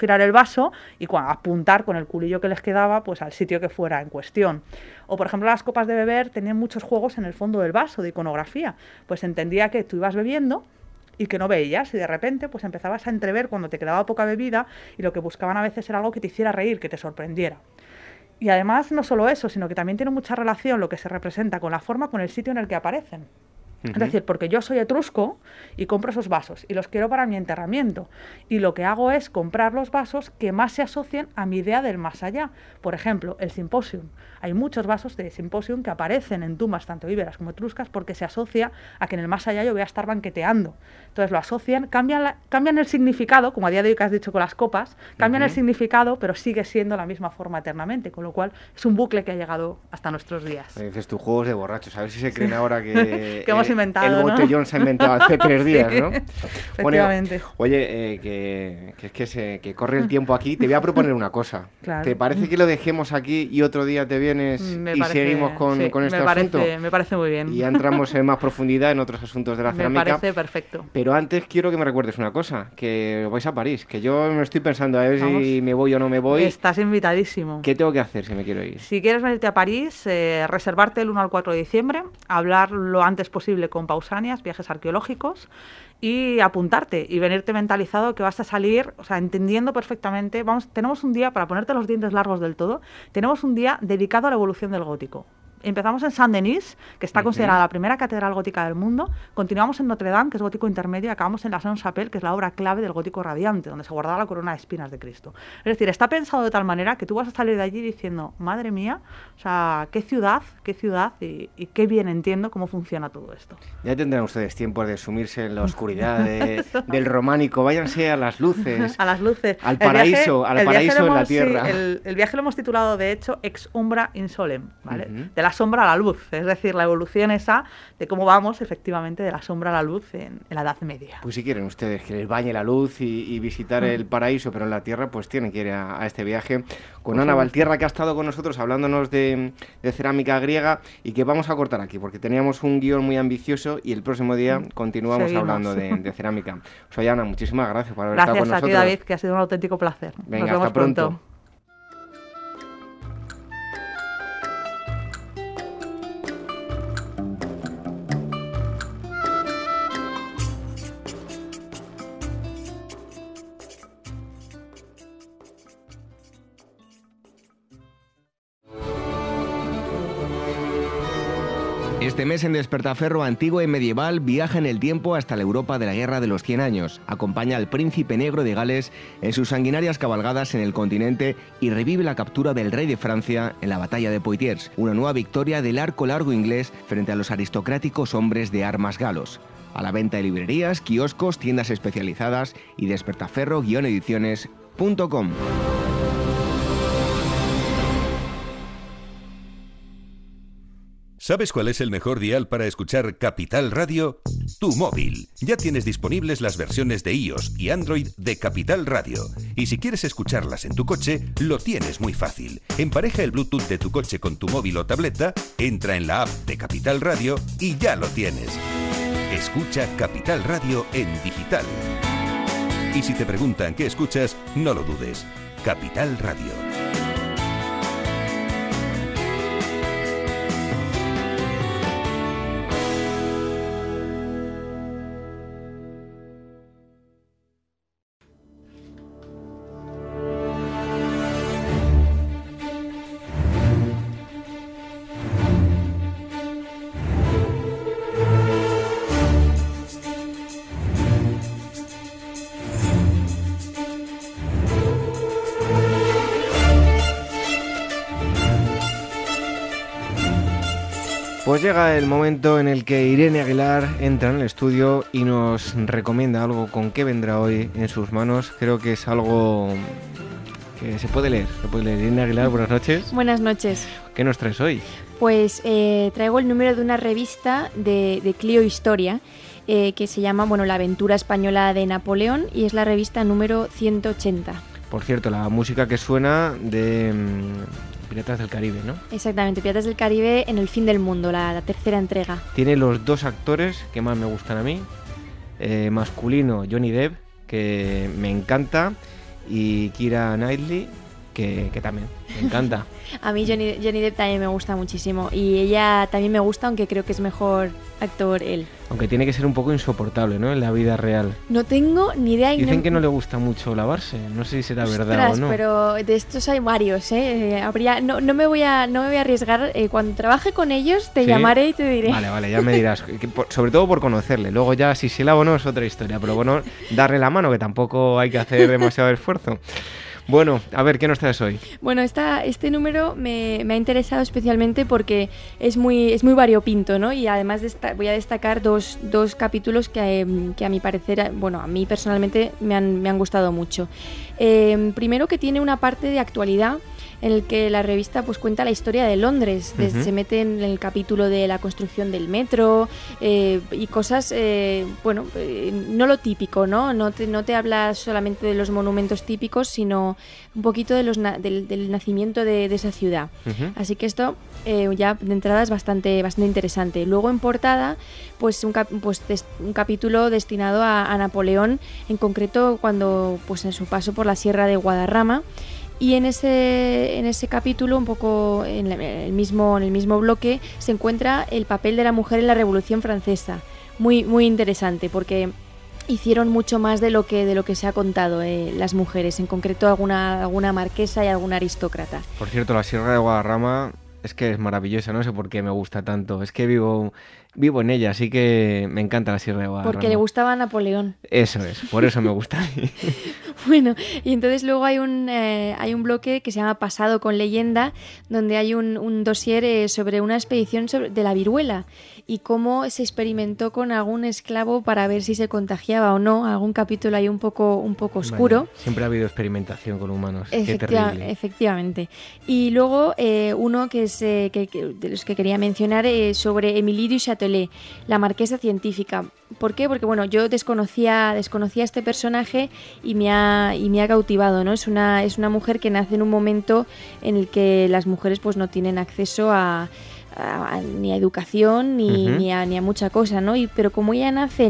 y apuntar con el culillo que les quedaba pues al sitio que fuera en cuestión. O por ejemplo las copas de beber tenían muchos juegos en el fondo del vaso de iconografía, pues entendía que tú ibas bebiendo y que no veías, y de repente pues empezabas a entrever cuando te quedaba poca bebida, y lo que buscaban a veces era algo que te hiciera reír, que te sorprendiera. Y además no solo eso, sino que también tiene mucha relación lo que se representa con la forma, con el sitio en el que aparecen. Es decir, porque yo soy etrusco y compro esos vasos y los quiero para mi enterramiento, y lo que hago es comprar los vasos que más se asocien a mi idea del más allá. Por ejemplo, el simposium. Hay muchos vasos de simposium que aparecen en tumbas tanto íberas como etruscas porque se asocia a que en el más allá yo voy a estar banqueteando. Entonces lo asocian, cambian el significado, como a día de hoy que has dicho con las copas, cambian el significado, pero sigue siendo la misma forma eternamente, con lo cual es un bucle que ha llegado hasta nuestros días. Dices tú, juegos de borrachos, a ver si se creen ahora que... que hemos inventado, el botellón, ¿no? Se ha inventado hace 3 días, ¿no? Efectivamente. Bueno, oye, que corre el tiempo aquí. Te voy a proponer una cosa. Claro. ¿Te parece que lo dejemos aquí y otro día te vienes seguimos con este asunto? Me parece muy bien. Y ya entramos en más profundidad en otros asuntos de la cerámica. Me parece perfecto. Pero antes quiero que me recuerdes una cosa, que vais a París, que yo me estoy pensando a ver si me voy o no me voy. Estás invitadísimo. ¿Qué tengo que hacer si me quiero ir? Si quieres venirte a París, reservarte el 1 al 4 de diciembre, hablar lo antes posible con Pausanias, viajes arqueológicos, y apuntarte y venirte mentalizado que vas a salir, o sea, entendiendo perfectamente. Tenemos un día, para ponerte los dientes largos del todo, tenemos un día dedicado a la evolución del gótico. Empezamos en Saint-Denis, que está considerada la primera catedral gótica del mundo, continuamos en Notre Dame, que es gótico intermedio, y acabamos en la Sainte-Chapelle, que es la obra clave del gótico radiante, donde se guardaba la corona de espinas de Cristo. Es decir, está pensado de tal manera que tú vas a salir de allí diciendo, madre mía, o sea, qué ciudad, y qué bien entiendo cómo funciona todo esto. Ya tendrán ustedes tiempo de sumirse en la oscuridad del románico, váyanse a las luces. A las luces. Al paraíso en la tierra. Sí, el viaje lo hemos titulado, de hecho, Ex Umbra in Solem, ¿vale? De la sombra a la luz, es decir, la evolución esa de cómo vamos efectivamente de la sombra a la luz en la Edad Media. Pues si quieren ustedes que les bañe la luz y visitar el paraíso, pero en la tierra, pues tienen que ir a este viaje con Ana Valtierra, que ha estado con nosotros hablándonos de cerámica griega, y que vamos a cortar aquí porque teníamos un guión muy ambicioso y el próximo día continuamos hablando de cerámica. Soy Ana, muchísimas gracias por haber estado con nosotros. Gracias a ti, David, que ha sido un auténtico placer. Venga, nos vemos hasta pronto. Este mes en Despertaferro antiguo y medieval viaja en el tiempo hasta la Europa de la Guerra de los 100 años. Acompaña al príncipe negro de Gales en sus sanguinarias cabalgadas en el continente y revive la captura del rey de Francia en la batalla de Poitiers, una nueva victoria del arco largo inglés frente a los aristocráticos hombres de armas galos. A la venta de librerías, kioscos, tiendas especializadas y despertaferro-ediciones.com. ¿Sabes cuál es el mejor dial para escuchar Capital Radio? Tu móvil. Ya tienes disponibles las versiones de iOS y Android de Capital Radio. Y si quieres escucharlas en tu coche, lo tienes muy fácil. Empareja el Bluetooth de tu coche con tu móvil o tableta, entra en la app de Capital Radio y ya lo tienes. Escucha Capital Radio en digital. Y si te preguntan qué escuchas, no lo dudes. Capital Radio. Pues llega el momento en el que Irene Aguilar entra en el estudio y nos recomienda algo. ¿Con qué vendrá hoy en sus manos? Creo que es algo que se puede leer. Irene Aguilar, buenas noches. Buenas noches. ¿Qué nos traes hoy? Pues traigo el número de una revista de Clio Historia que se llama La aventura española de Napoleón, y es la revista número 180. Por cierto, la música que suena de Piratas del Caribe, ¿no? Exactamente, Piratas del Caribe en el fin del mundo, la tercera entrega. Tiene los dos actores que más me gustan a mí. Masculino, Johnny Depp, que me encanta, y Keira Knightley, que también me encanta. A mí Johnny Depp también me gusta muchísimo, y ella también me gusta, aunque creo que es mejor actor él. Aunque tiene que ser un poco insoportable, ¿no?, en la vida real. No tengo ni idea. Dicen que no le gusta mucho lavarse, no sé si será verdad o no. Pero de estos hay varios, ¿eh? No me voy a arriesgar. Cuando trabaje con ellos te llamaré y te diré. Vale, ya me dirás. Sobre todo por conocerle. Luego ya si se lava o no es otra historia. Pero bueno, darle la mano, que tampoco hay que hacer demasiado esfuerzo. Bueno, a ver, ¿qué nos traes hoy? Bueno, este número me ha interesado especialmente porque es muy variopinto, ¿no? Y además voy a destacar dos capítulos que a mi parecer, a mí personalmente me han gustado mucho. Primero, que tiene una parte de actualidad en el que la revista pues cuenta la historia de Londres. Se mete en el capítulo de la construcción del metro y cosas, no lo típico, ¿no? No te habla solamente de los monumentos típicos, sino un poquito del nacimiento de esa ciudad. Así que esto ya de entrada es bastante interesante. Luego en portada, pues un capítulo destinado a Napoleón, en concreto cuando pues en su paso por la Sierra de Guadarrama. Y en ese capítulo, un poco en el mismo bloque, se encuentra el papel de la mujer en la Revolución Francesa. Muy, muy interesante, porque hicieron mucho más de lo que se ha contado las mujeres, en concreto alguna marquesa y alguna aristócrata. Por cierto, la Sierra de Guadarrama es que es maravillosa, no sé por qué me gusta tanto. Es que vivo en ella, así que me encanta la Sierra de Guadarrama. Porque le gustaba a Napoleón. Eso es, por eso me gusta a mí. Bueno, y entonces luego hay un bloque que se llama Pasado con leyenda, donde hay un dossier sobre una expedición de la viruela y cómo se experimentó con algún esclavo para ver si se contagiaba o no. Algún capítulo ahí un poco oscuro. Vale. Siempre ha habido experimentación con humanos. Qué terrible. Efectivamente. Y luego uno que es de los que quería mencionar sobre Émilie du Châtelet, la marquesa científica. ¿Por qué? Porque yo desconocía este personaje y me ha cautivado, ¿no? Es una mujer que nace en un momento en el que las mujeres pues no tienen acceso ni a educación ni a mucha cosa, ¿no? Pero como ella nace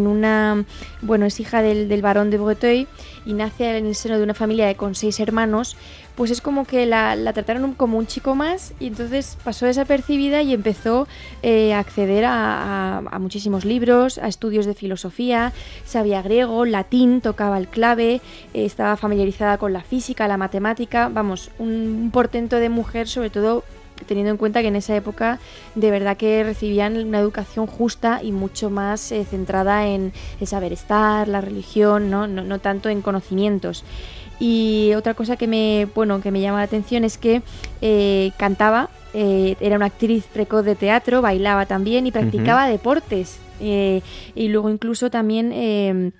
es hija del barón de Breteuil y nace en el seno de una familia con 6 hermanos, pues es como que la trataron como un chico más, y entonces pasó desapercibida y empezó a acceder a muchísimos libros, a estudios de filosofía, sabía griego, latín, tocaba el clave, estaba familiarizada con la física, la matemática, un portento de mujer, sobre todo teniendo en cuenta que en esa época de verdad que recibían una educación justa y mucho más centrada en el saber estar, la religión, no tanto en conocimientos. Y otra cosa que me llama la atención es que cantaba, era una actriz precoz de teatro, bailaba también y practicaba deportes. Y luego incluso también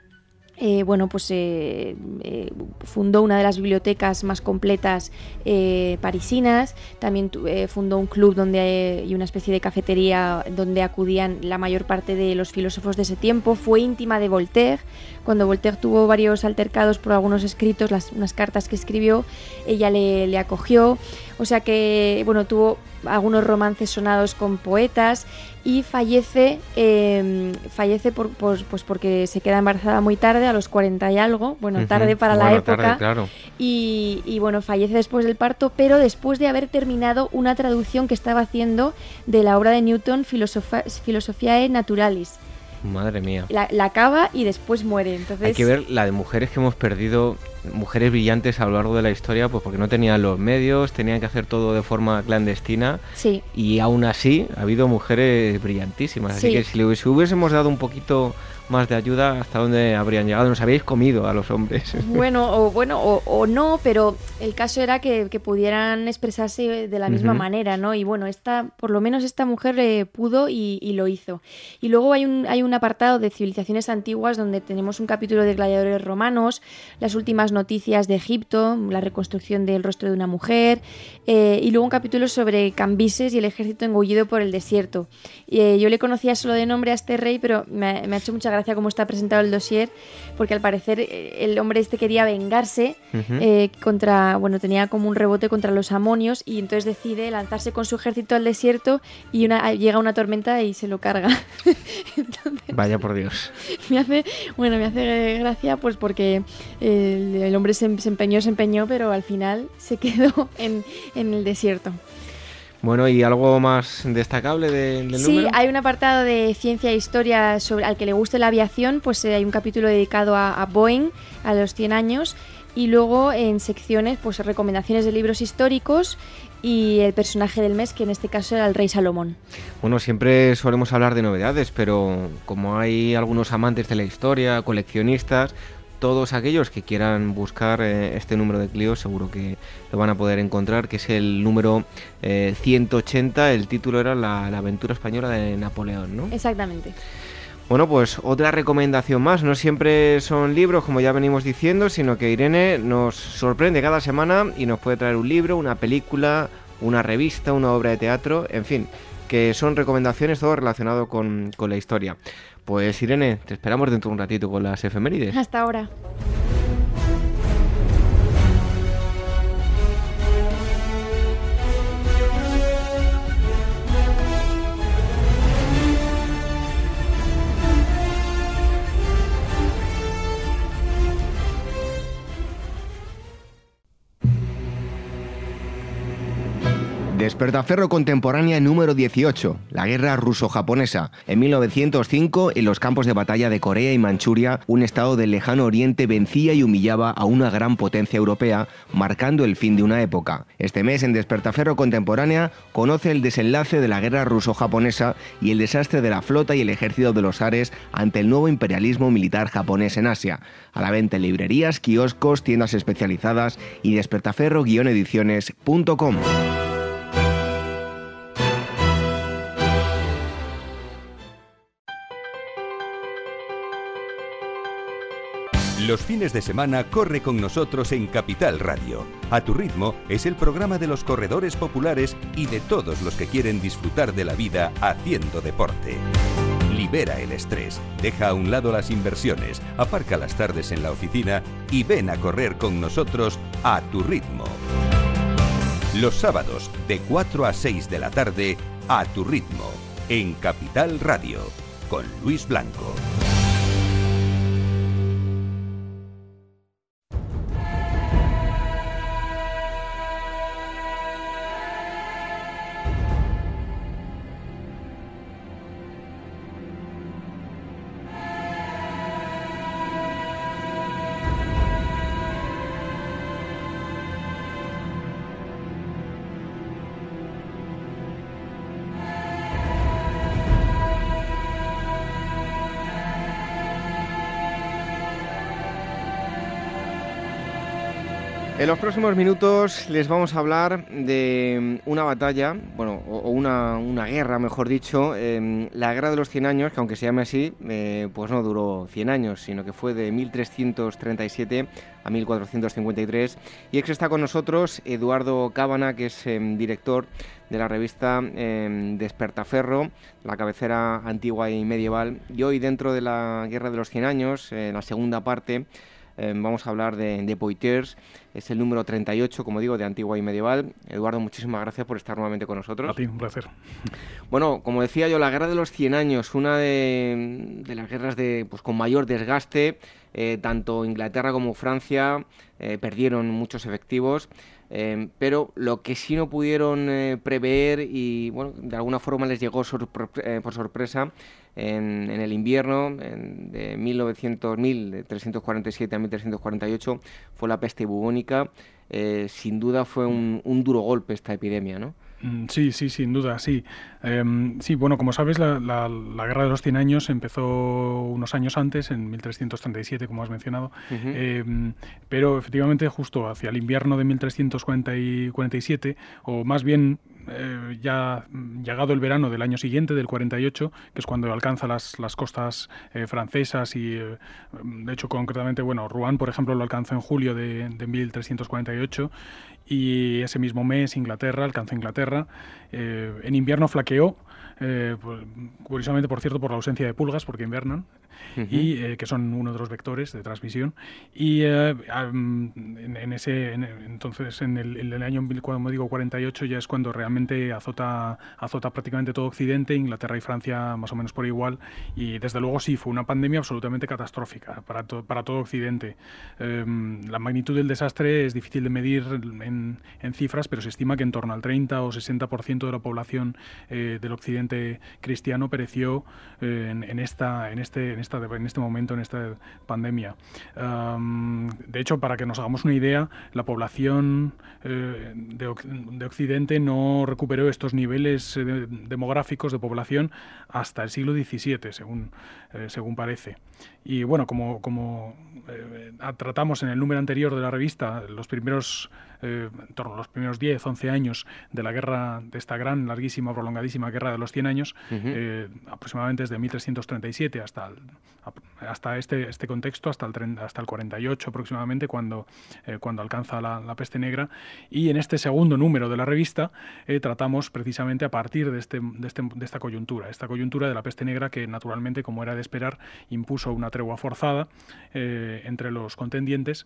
fundó una de las bibliotecas más completas parisinas. También fundó un club y una especie de cafetería donde acudían la mayor parte de los filósofos de ese tiempo. Fue íntima de Voltaire. Cuando Voltaire tuvo varios altercados por algunos escritos, unas cartas que escribió, ella le acogió. O sea que, tuvo algunos romances sonados con poetas y fallece porque se queda embarazada muy tarde, a los 40 y algo, tarde para la época, tarde, claro. y fallece después del parto, pero después de haber terminado una traducción que estaba haciendo de la obra de Newton, Philosophiae Naturalis. Madre mía. La acaba y después muere. Entonces... Hay que ver la de mujeres que hemos perdido, mujeres brillantes a lo largo de la historia, pues porque no tenían los medios, tenían que hacer todo de forma clandestina. Sí. Y aún así ha habido mujeres brillantísimas. Así Sí. que si hubiésemos dado un poquito más de ayuda, ¿hasta dónde habrían llegado? Nos habíais comido a los hombres. O no, pero el caso era que pudieran expresarse de la misma manera, ¿no? Y por lo menos esta mujer pudo y lo hizo. Y luego hay un apartado de civilizaciones antiguas donde tenemos un capítulo de gladiadores romanos, las últimas noticias de Egipto, la reconstrucción del rostro de una mujer, y luego un capítulo sobre Cambises y el ejército engullido por el desierto. Yo le conocía solo de nombre a este rey, pero me ha hecho mucha gracia cómo está presentado el dossier, porque al parecer el hombre este quería vengarse tenía como un rebote contra los amonios, y entonces decide lanzarse con su ejército al desierto y llega una tormenta y se lo carga. Entonces, Vaya por Dios. me hace gracia, pues porque el hombre se empeñó, pero al final se quedó en el desierto. Bueno, ¿y algo más destacable del número? Sí, hay un apartado de ciencia e historia al que le guste la aviación, pues hay un capítulo dedicado a Boeing, a los 100 años, y luego en secciones, pues recomendaciones de libros históricos y el personaje del mes, que en este caso era el rey Salomón. Bueno, siempre solemos hablar de novedades, pero como hay algunos amantes de la historia, coleccionistas, todos aquellos que quieran buscar este número de Clio seguro que lo van a poder encontrar, que es el número 180, el título era la aventura española de Napoleón, ¿no? Exactamente. Bueno, pues otra recomendación más, no siempre son libros como ya venimos diciendo, sino que Irene nos sorprende cada semana y nos puede traer un libro, una película, una revista, una obra de teatro, en fin, que son recomendaciones todo relacionado con la historia. Pues Irene, te esperamos dentro de un ratito con las efemérides. Hasta ahora. Despertaferro contemporánea número 18, la guerra ruso-japonesa. En 1905, en los campos de batalla de Corea y Manchuria, un estado del lejano oriente vencía y humillaba a una gran potencia europea, marcando el fin de una época. Este mes, en Despertaferro contemporánea, conoce el desenlace de la guerra ruso-japonesa y el desastre de la flota y el ejército de los Ares ante el nuevo imperialismo militar japonés en Asia. A la venta en librerías, kioscos, tiendas especializadas y despertaferro-ediciones.com. Los fines de semana corre con nosotros en Capital Radio. A tu ritmo es el programa de los corredores populares y de todos los que quieren disfrutar de la vida haciendo deporte. Libera el estrés, deja a un lado las inversiones, aparca las tardes en la oficina y ven a correr con nosotros a tu ritmo. Los sábados de 4 a 6 de la tarde, a tu ritmo, en Capital Radio, con Luis Blanco. En los próximos minutos les vamos a hablar de una batalla, bueno, o una guerra, mejor dicho, la Guerra de los 100 años, que aunque se llame así, pues no duró 100 años, sino que fue de 1337 a 1453. Y es que está con nosotros Eduardo Cábana, que es director de la revista Despertaferro, la cabecera antigua y medieval. Y hoy, dentro de la Guerra de los 100 años, en la segunda parte, vamos a hablar de Poitiers. Es el número 38, como digo, de Antigua y Medieval. Eduardo, muchísimas gracias por estar nuevamente con nosotros. A ti, un placer. Bueno, como decía yo, la Guerra de los 100 años, una de las guerras con mayor desgaste. Tanto Inglaterra como Francia perdieron muchos efectivos, pero lo que sí no pudieron prever y, bueno, de alguna forma les llegó por sorpresa en el invierno de 1347 a 1348 fue la peste bubónica. Sin duda fue un duro golpe esta epidemia, ¿no? Sí, sin duda, sí. Sí, bueno, como sabes, la Guerra de los 100 años empezó unos años antes, en 1337, como has mencionado, pero efectivamente justo hacia el invierno de 1347, o más bien ya llegado el verano del año siguiente, del 48, que es cuando alcanza las costas francesas y, de hecho, concretamente, bueno, Rouen, por ejemplo, lo alcanzó en julio de 1348, y ese mismo mes alcanzó Inglaterra. En invierno flaqueó, curiosamente, por cierto, por la ausencia de pulgas, porque invernan, y que son uno de los vectores de transmisión. Y entonces en el año, como digo, 48, ya es cuando realmente azota prácticamente todo Occidente, Inglaterra y Francia más o menos por igual, y desde luego sí, fue una pandemia absolutamente catastrófica para todo Occidente. La magnitud del desastre es difícil de medir en cifras, pero se estima que en torno al 30 o 60% de la población del Occidente cristiano pereció en este momento, en esta pandemia. De hecho, para que nos hagamos una idea, la población de Occidente no recuperó estos niveles demográficos de población hasta el siglo XVII, según parece. Y bueno, como tratamos en el número anterior de la revista, en torno a los primeros 10, 11 años de la guerra, de esta gran, larguísima, prolongadísima Guerra de los 100 años, aproximadamente desde 1337 hasta este contexto, hasta el 48 aproximadamente, cuando alcanza la peste negra. Y en este segundo número de la revista tratamos precisamente a partir de esta coyuntura de la peste negra, que naturalmente, como era de esperar, impuso una tregua forzada entre los contendientes,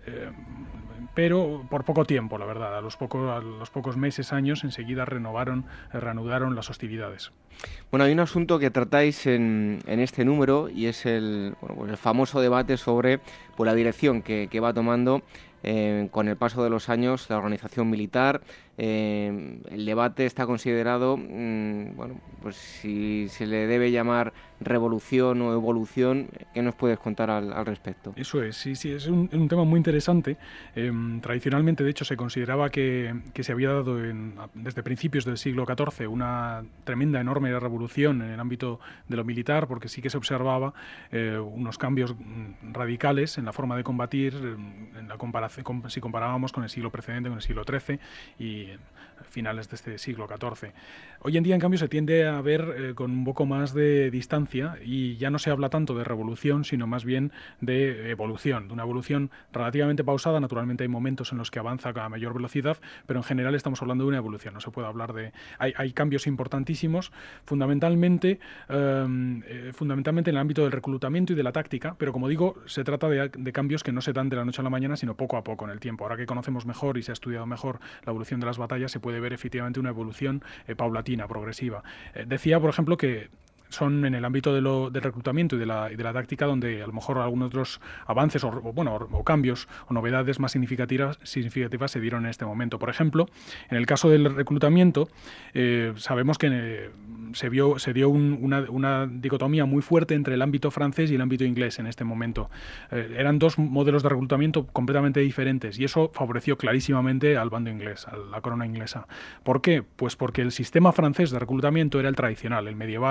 pero por poco tiempo, la verdad. A los pocos meses, años, enseguida reanudaron las hostilidades. Bueno, hay un asunto que tratáis en este número, y es el famoso debate sobre la dirección que va tomando con el paso de los años la organización militar. El debate está considerado, pues si se le debe llamar revolución o evolución. ¿Qué nos puedes contar al respecto? Eso es, sí, es un tema muy interesante. Tradicionalmente, de hecho, se consideraba que se había dado desde principios del siglo XIV una tremenda, enorme revolución en el ámbito de lo militar, porque sí que se observaba unos cambios radicales en la forma de combatir, en la comparación, si comparábamos con el siglo precedente, con el siglo XIII y finales de este siglo XIV. Hoy en día, en cambio, se tiende a ver con un poco más de distancia, y ya no se habla tanto de revolución, sino más bien de evolución, de una evolución relativamente pausada. Naturalmente hay momentos en los que avanza a mayor velocidad, pero en general estamos hablando de una evolución. No se puede hablar de... Hay cambios importantísimos, fundamentalmente en el ámbito del reclutamiento y de la táctica, pero como digo, se trata de cambios que no se dan de la noche a la mañana, sino poco a poco en el tiempo. Ahora que conocemos mejor y se ha estudiado mejor la evolución de las batallas, se puede ver efectivamente una evolución paulatina, progresiva. Decía, por ejemplo, que son en el ámbito del reclutamiento y de la táctica donde a lo mejor algunos otros avances o cambios o novedades más significativas se dieron en este momento. Por ejemplo, en el caso del reclutamiento, sabemos que se dio una dicotomía muy fuerte entre el ámbito francés y el ámbito inglés en este momento. Eran dos modelos de reclutamiento completamente diferentes, y eso favoreció clarísimamente al bando inglés, a la corona inglesa. ¿Por qué? Pues porque el sistema francés de reclutamiento era el tradicional, el medieval,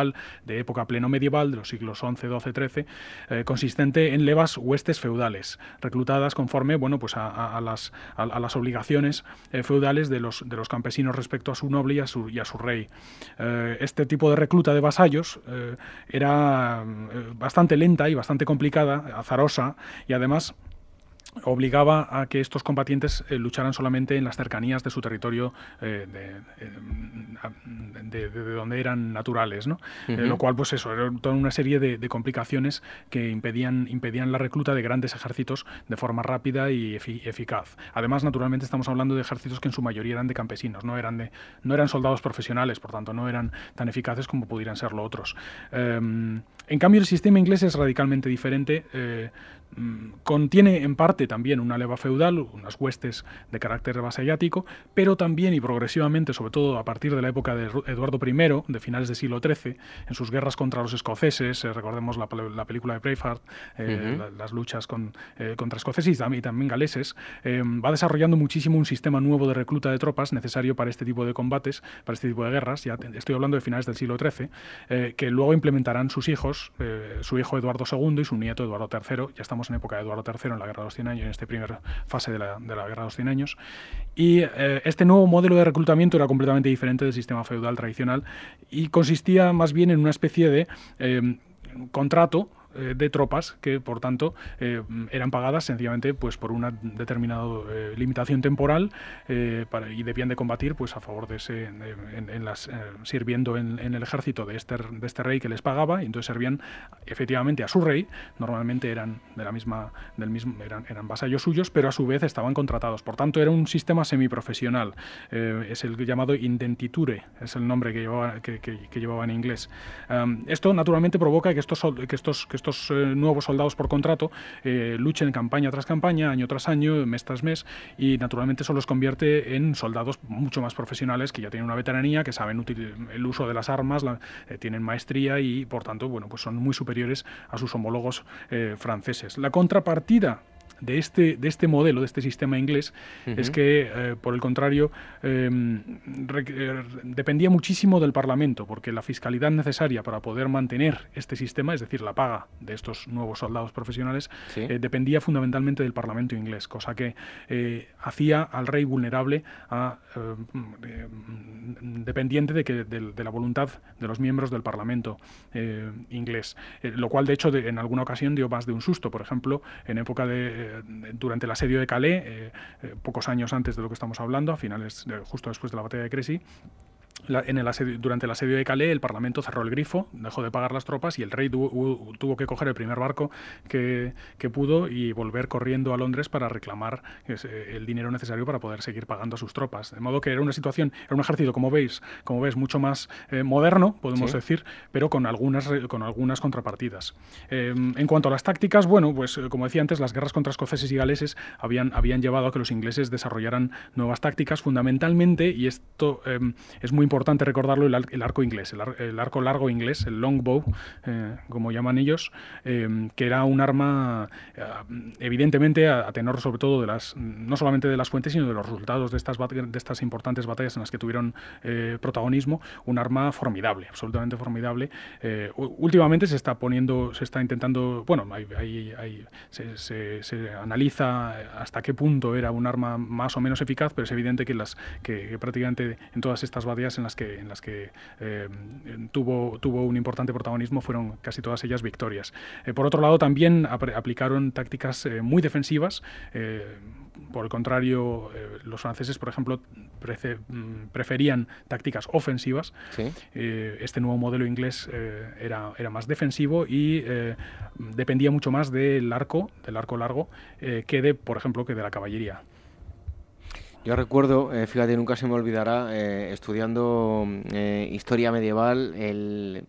de época pleno medieval, de los siglos XI, XII, XIII, consistente en levas huestes feudales, reclutadas conforme pues a las obligaciones feudales de los campesinos respecto a su noble y a su rey. Este tipo de recluta de vasallos era bastante lenta y bastante complicada, azarosa, y además obligaba a que estos combatientes lucharan solamente en las cercanías de su territorio de donde eran naturales, ¿no? Lo cual, pues eso, era toda una serie de complicaciones que impedían la recluta de grandes ejércitos de forma rápida y eficaz. Además, naturalmente, estamos hablando de ejércitos que en su mayoría eran de campesinos, no eran soldados profesionales, por tanto, no eran tan eficaces como pudieran serlo otros. En cambio, el sistema inglés es radicalmente diferente. Contiene en parte también una leva feudal, unas huestes de carácter vasallático, pero también y progresivamente, sobre todo a partir de la época de Eduardo I, de finales del siglo XIII, en sus guerras contra los escoceses, recordemos la película de Braveheart, las luchas contra escoceses y también galeses, va desarrollando muchísimo un sistema nuevo de recluta de tropas necesario para este tipo de combates, para este tipo de guerras, ya estoy hablando de finales del siglo XIII, que luego implementarán sus hijos, su hijo Eduardo II y su nieto Eduardo III. Ya estamos en época de Eduardo III, en la Guerra de los 100 años, en esta primera fase de la Guerra de los 100 años. Y este nuevo modelo de reclutamiento era completamente diferente del sistema feudal tradicional y consistía más bien en una especie de contrato de tropas que, por tanto, eran pagadas sencillamente pues por una determinada limitación temporal y debían de combatir pues a favor de sirviendo en el ejército de este rey que les pagaba, y entonces servían efectivamente a su rey. Normalmente eran eran vasallos suyos, pero a su vez estaban contratados. Por tanto, era un sistema semiprofesional. Es el llamado indentiture, es el nombre que llevaba en inglés. Esto naturalmente provoca que estos nuevos soldados por contrato luchen campaña tras campaña, año tras año, mes tras mes, y naturalmente eso los convierte en soldados mucho más profesionales, que ya tienen una veteranía, que saben el uso de las armas, tienen maestría y, por tanto, pues son muy superiores a sus homólogos franceses. La contrapartida de este modelo, de este sistema inglés, es que, por el contrario, dependía muchísimo del Parlamento, porque la fiscalidad necesaria para poder mantener este sistema, es decir, la paga de estos nuevos soldados profesionales, dependía fundamentalmente del Parlamento inglés, cosa que hacía al rey vulnerable dependiente de la voluntad de los miembros del Parlamento inglés, lo cual, de hecho, en alguna ocasión dio más de un susto. Por ejemplo, en época durante el asedio de Calais, pocos años antes de lo que estamos hablando, a finales, justo después de la batalla de Crécy, durante el asedio de Calais, el Parlamento cerró el grifo, dejó de pagar las tropas y el rey tuvo que coger el primer barco que pudo y volver corriendo a Londres para reclamar el dinero necesario para poder seguir pagando a sus tropas. De modo que era una situación, era un ejército, como ves, mucho más moderno, podemos decir, pero con algunas contrapartidas. En cuanto a las tácticas, pues como decía antes, las guerras contra escoceses y galeses habían llevado a que los ingleses desarrollaran nuevas tácticas, fundamentalmente, y esto es muy importante recordarlo, el arco inglés, el arco largo inglés, el longbow, como llaman ellos, que era un arma, evidentemente, a tenor sobre todo no solamente de las fuentes, sino de los resultados de estas importantes batallas en las que tuvieron protagonismo, un arma formidable, absolutamente formidable. Últimamente se está intentando, se analiza hasta qué punto era un arma más o menos eficaz, pero es evidente que prácticamente en todas estas batallas en las que tuvo un importante protagonismo fueron casi todas ellas victorias. Por otro lado, también aplicaron tácticas muy defensivas. Por el contrario, los franceses, por ejemplo, preferían tácticas ofensivas. Este nuevo modelo inglés era más defensivo y dependía mucho más del arco largo, por ejemplo, que de la caballería. Yo recuerdo, fíjate, nunca se me olvidará, estudiando historia medieval,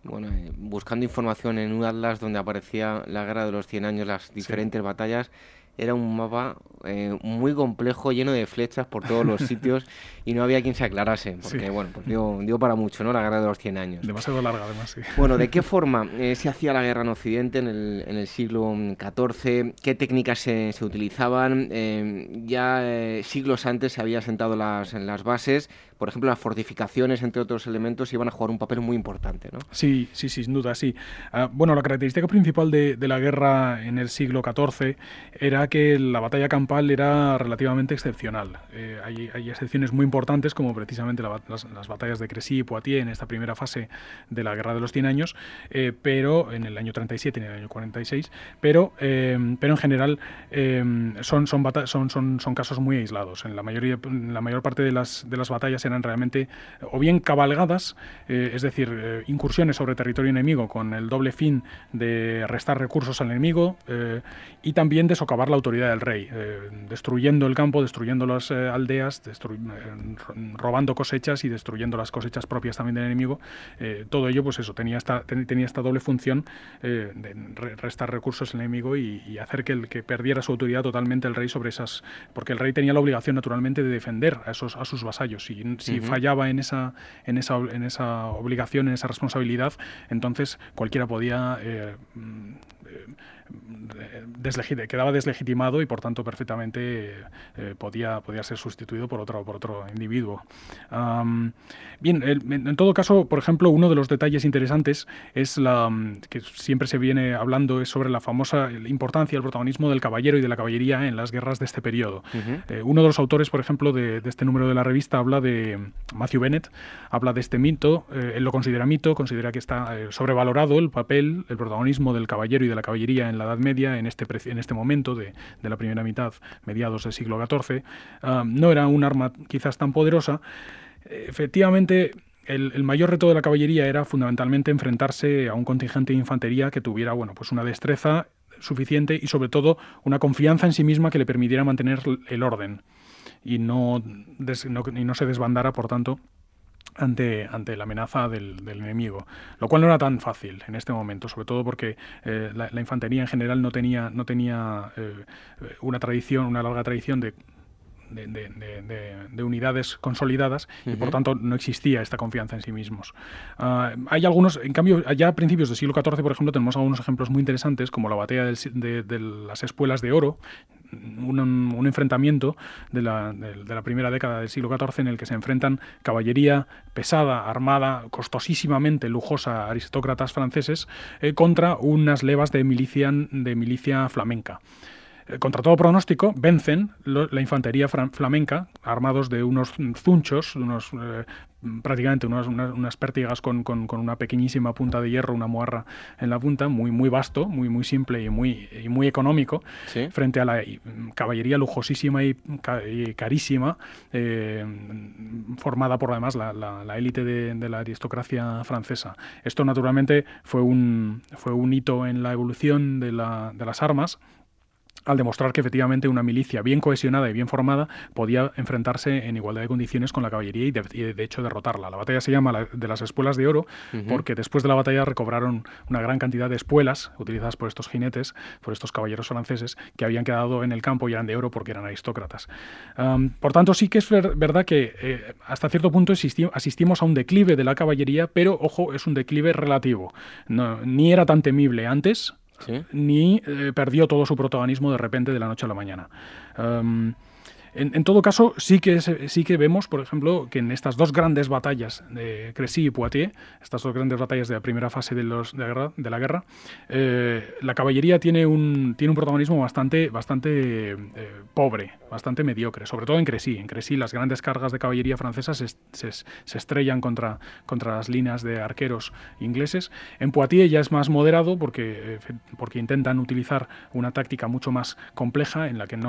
buscando información en un atlas donde aparecía la Guerra de los 100 años, las diferentes batallas, era un mapa muy complejo, lleno de flechas por todos los sitios y no había quien se aclarase, porque bueno, pues dio para mucho, ¿no? La guerra de los 100 años. Demasiado larga, además, sí. Bueno, ¿de qué forma se hacía la guerra en Occidente en el siglo XIV? ¿Qué técnicas se utilizaban? Siglos antes se había sentado las bases. Por ejemplo, las fortificaciones, entre otros elementos, iban a jugar un papel muy importante, ¿no? Sí, sin duda, sí. Bueno, la característica principal de la guerra en el siglo XIV era que la batalla campal era relativamente excepcional. Hay excepciones muy importantes, como precisamente las batallas de Crécy y Poitiers en esta primera fase de la Guerra de los 100 años, pero en el año 37 y en el año 46, pero en general son casos muy aislados. En la mayor parte de las batallas eran realmente o bien cabalgadas, es decir, incursiones sobre territorio enemigo con el doble fin de restar recursos al enemigo y también de socavar la autoridad del rey, destruyendo el campo, destruyendo las aldeas, robando cosechas y destruyendo las cosechas propias también del enemigo. Todo ello, pues eso, tenía esta doble función de restar recursos al enemigo y hacer que perdiera su autoridad totalmente el rey sobre esas, porque el rey tenía la obligación naturalmente de defender a sus vasallos, y si fallaba en esa obligación, en esa responsabilidad, entonces cualquiera podía quedaba deslegitimado y por tanto perfectamente podía ser sustituido por otro individuo. Bien, en todo caso, por ejemplo, uno de los detalles interesantes es que siempre se viene hablando es sobre la famosa importancia, el protagonismo del caballero y de la caballería en las guerras de este periodo. Uno de los autores, por ejemplo, de este número de la revista habla de Matthew Bennett, habla de este mito, él lo considera mito, considera que está sobrevalorado el papel, el protagonismo del caballero y de la caballería en la Edad Media, en este momento de la primera mitad, mediados del siglo XIV. No era un arma quizás tan poderosa. Efectivamente, el mayor reto de la caballería era fundamentalmente enfrentarse a un contingente de infantería que tuviera pues una destreza suficiente y sobre todo una confianza en sí misma que le permitiera mantener el orden y no se desbandara, por tanto, ante la amenaza del enemigo, lo cual no era tan fácil en este momento, sobre todo porque la infantería en general no tenía una larga tradición de unidades consolidadas y por tanto no existía esta confianza en sí mismos. Hay algunos, en cambio, ya a principios del siglo XIV, por ejemplo, tenemos algunos ejemplos muy interesantes, como la batalla de las Espuelas de Oro, un enfrentamiento de la primera década del siglo XIV en el que se enfrentan caballería pesada, armada, costosísimamente lujosa, aristócratas franceses contra unas levas de milicia flamenca. Contra todo pronóstico, vencen la infantería flamenca, armados de unos zunchos, prácticamente unas pértigas con una pequeñísima punta de hierro, una moarra en la punta, muy vasto, muy simple y muy económico, ¿sí?, frente a la caballería lujosísima y carísima, formada por además la élite de la aristocracia francesa. Esto naturalmente fue un hito en la evolución de las armas, al demostrar que efectivamente una milicia bien cohesionada y bien formada podía enfrentarse en igualdad de condiciones con la caballería y de hecho derrotarla. La batalla se llama de las Espuelas de Oro porque después de la batalla recobraron una gran cantidad de espuelas utilizadas por estos jinetes, por estos caballeros franceses que habían quedado en el campo y eran de oro porque eran aristócratas. Por tanto, sí que es verdad que hasta cierto punto asistimos a un declive de la caballería, pero, ojo, es un declive relativo. Ni era tan temible antes, ¿sí?, ni perdió todo su protagonismo de repente de la noche a la mañana. En todo caso, sí que vemos, por ejemplo, que en estas dos grandes batallas de Crécy y Poitiers, estas dos grandes batallas de la primera fase de la guerra, la caballería tiene un protagonismo bastante pobre, bastante mediocre, sobre todo en Crécy. En Crécy las grandes cargas de caballería francesa se estrellan contra las líneas de arqueros ingleses. En Poitiers ya es más moderado porque intentan utilizar una táctica mucho más compleja en la que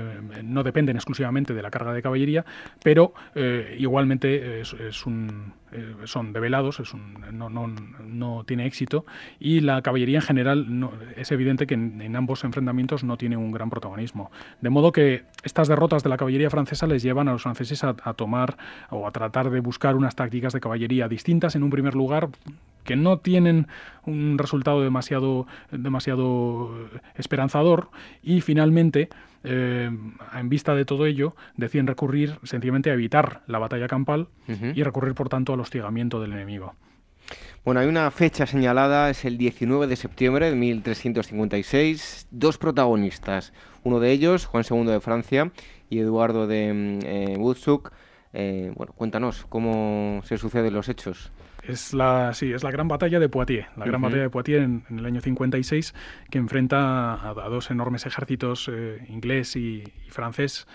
no dependen exclusivamente de la carga de caballería, pero igualmente es son develados, no tiene éxito, y la caballería en general es evidente que en ambos enfrentamientos no tiene un gran protagonismo. De modo que estas derrotas de la caballería francesa les llevan a los franceses a tomar o a tratar de buscar unas tácticas de caballería distintas, en un primer lugar, que no tienen un resultado demasiado esperanzador, y finalmente, en vista de todo ello, deciden recurrir sencillamente a evitar la batalla campal y recurrir, por tanto, al hostigamiento del enemigo. Bueno, hay una fecha señalada, es el 19 de septiembre de 1356. Dos protagonistas, uno de ellos, Juan II de Francia y Eduardo de Woodstock. Bueno, cuéntanos cómo se suceden los hechos. Es la gran batalla de Poitiers, gran batalla de Poitiers en el año 56, que enfrenta a dos enormes ejércitos, inglés y francés,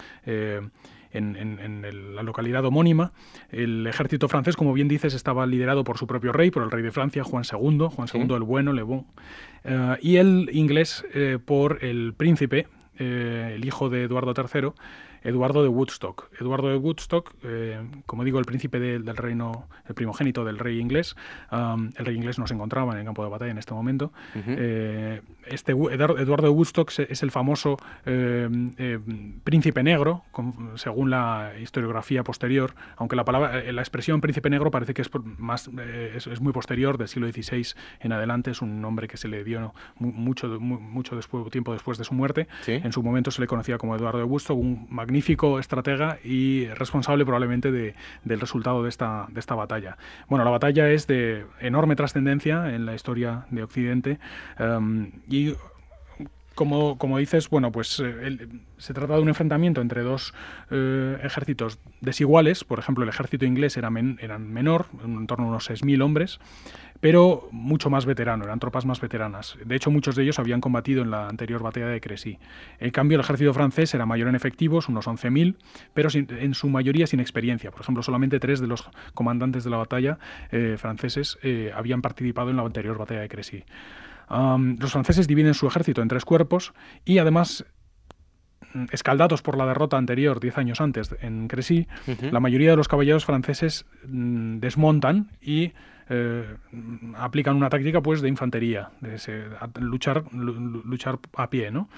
en la localidad homónima. El ejército francés, como bien dices, estaba liderado por su propio rey, por el rey de Francia, Juan II el Bueno, Le Bon, y el inglés por el príncipe, el hijo de Eduardo III, Eduardo de Woodstock. Eduardo de Woodstock, como digo, el príncipe del reino, el primogénito del rey inglés. El rey inglés no se encontraba en el campo de batalla en este momento. Eduardo de Woodstock es el famoso príncipe negro, según la historiografía posterior, aunque la expresión príncipe negro parece que es muy posterior, del siglo XVI en adelante. Es un nombre que se le dio mucho tiempo después de su muerte. ¿Sí? En su momento se le conocía como Eduardo de Woodstock, un magnífico estratega y responsable probablemente del resultado de esta batalla. Bueno, la batalla es de enorme trascendencia en la historia de Occidente, y como dices, bueno, pues se trata de un enfrentamiento entre dos ejércitos desiguales. Por ejemplo, el ejército inglés era menor, en torno a unos 6.000 hombres, pero mucho más veterano, eran tropas más veteranas. De hecho, muchos de ellos habían combatido en la anterior batalla de Crécy. En cambio, el ejército francés era mayor en efectivos, unos 11.000, pero en su mayoría sin experiencia. Por ejemplo, solamente 3 de los comandantes de la batalla franceses habían participado en la anterior batalla de Crécy. Los franceses dividen su ejército en 3 cuerpos y, además, escaldados por la derrota anterior 10 años antes en Crécy, la mayoría de los caballeros franceses desmontan y aplican una táctica, pues, de infantería, de luchar a pie, ¿no?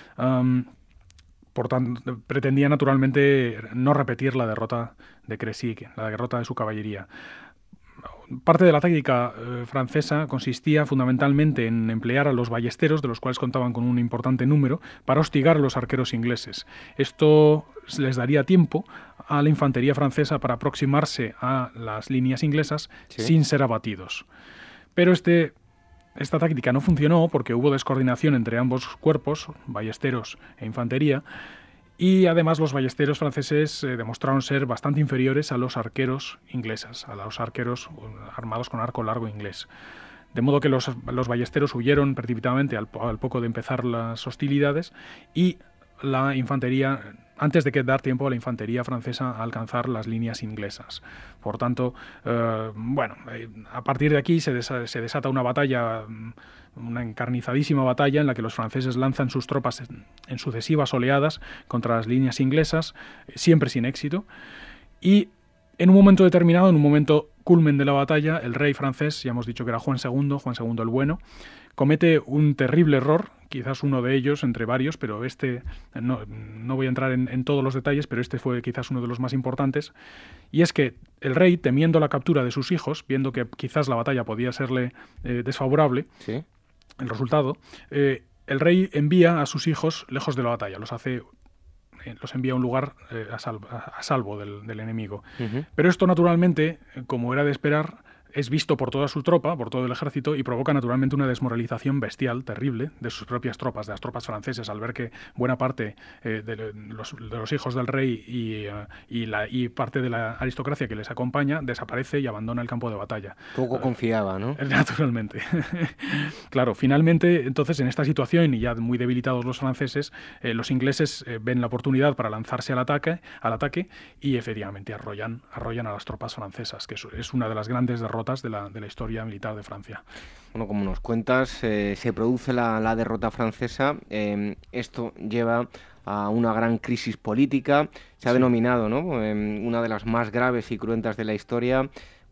Por tanto, pretendía naturalmente no repetir la derrota de Crécy, la derrota de su caballería. Parte de la táctica francesa consistía fundamentalmente en emplear a los ballesteros, de los cuales contaban con un importante número, para hostigar a los arqueros ingleses. Esto les daría tiempo a la infantería francesa para aproximarse a las líneas inglesas, ¿sí?, sin ser abatidos. Pero esta táctica no funcionó porque hubo descoordinación entre ambos cuerpos, ballesteros e infantería, y además los ballesteros franceses demostraron ser bastante inferiores a los arqueros ingleses, a los arqueros armados con arco largo inglés. De modo que los ballesteros huyeron precipitadamente al poco de empezar las hostilidades, y la infantería, antes de dar tiempo a la infantería francesa a alcanzar las líneas inglesas. Por tanto, a partir de aquí se desata una batalla, una encarnizadísima batalla en la que los franceses lanzan sus tropas en sucesivas oleadas contra las líneas inglesas, siempre sin éxito, y en un momento determinado, en un momento culmen de la batalla, el rey francés, ya hemos dicho que era Juan II el Bueno, comete un terrible error, quizás uno de ellos entre varios, pero no voy a entrar en todos los detalles, pero este fue quizás uno de los más importantes, y es que el rey, temiendo la captura de sus hijos, viendo que quizás la batalla podía serle desfavorable, ¿sí?, el resultado, el rey envía a sus hijos lejos de la batalla, los envía a un lugar a salvo del enemigo. Pero esto, naturalmente, como era de esperar, es visto por toda su tropa, por todo el ejército, y provoca naturalmente una desmoralización bestial, terrible, de sus propias tropas, de las tropas francesas, al ver que buena parte de los hijos del rey y parte de la aristocracia que les acompaña desaparece y abandona el campo de batalla. Poco confiaba, ¿no? Naturalmente. Claro, finalmente, entonces, en esta situación, y ya muy debilitados los franceses, los ingleses ven la oportunidad para lanzarse al ataque, y efectivamente arrollan a las tropas francesas, que es una de las grandes derrotas de la historia militar de Francia. Bueno, como nos cuentas, se produce la derrota francesa. Esto lleva a una gran crisis política. Se ha denominado, ¿no?, una de las más graves y cruentas de la historia,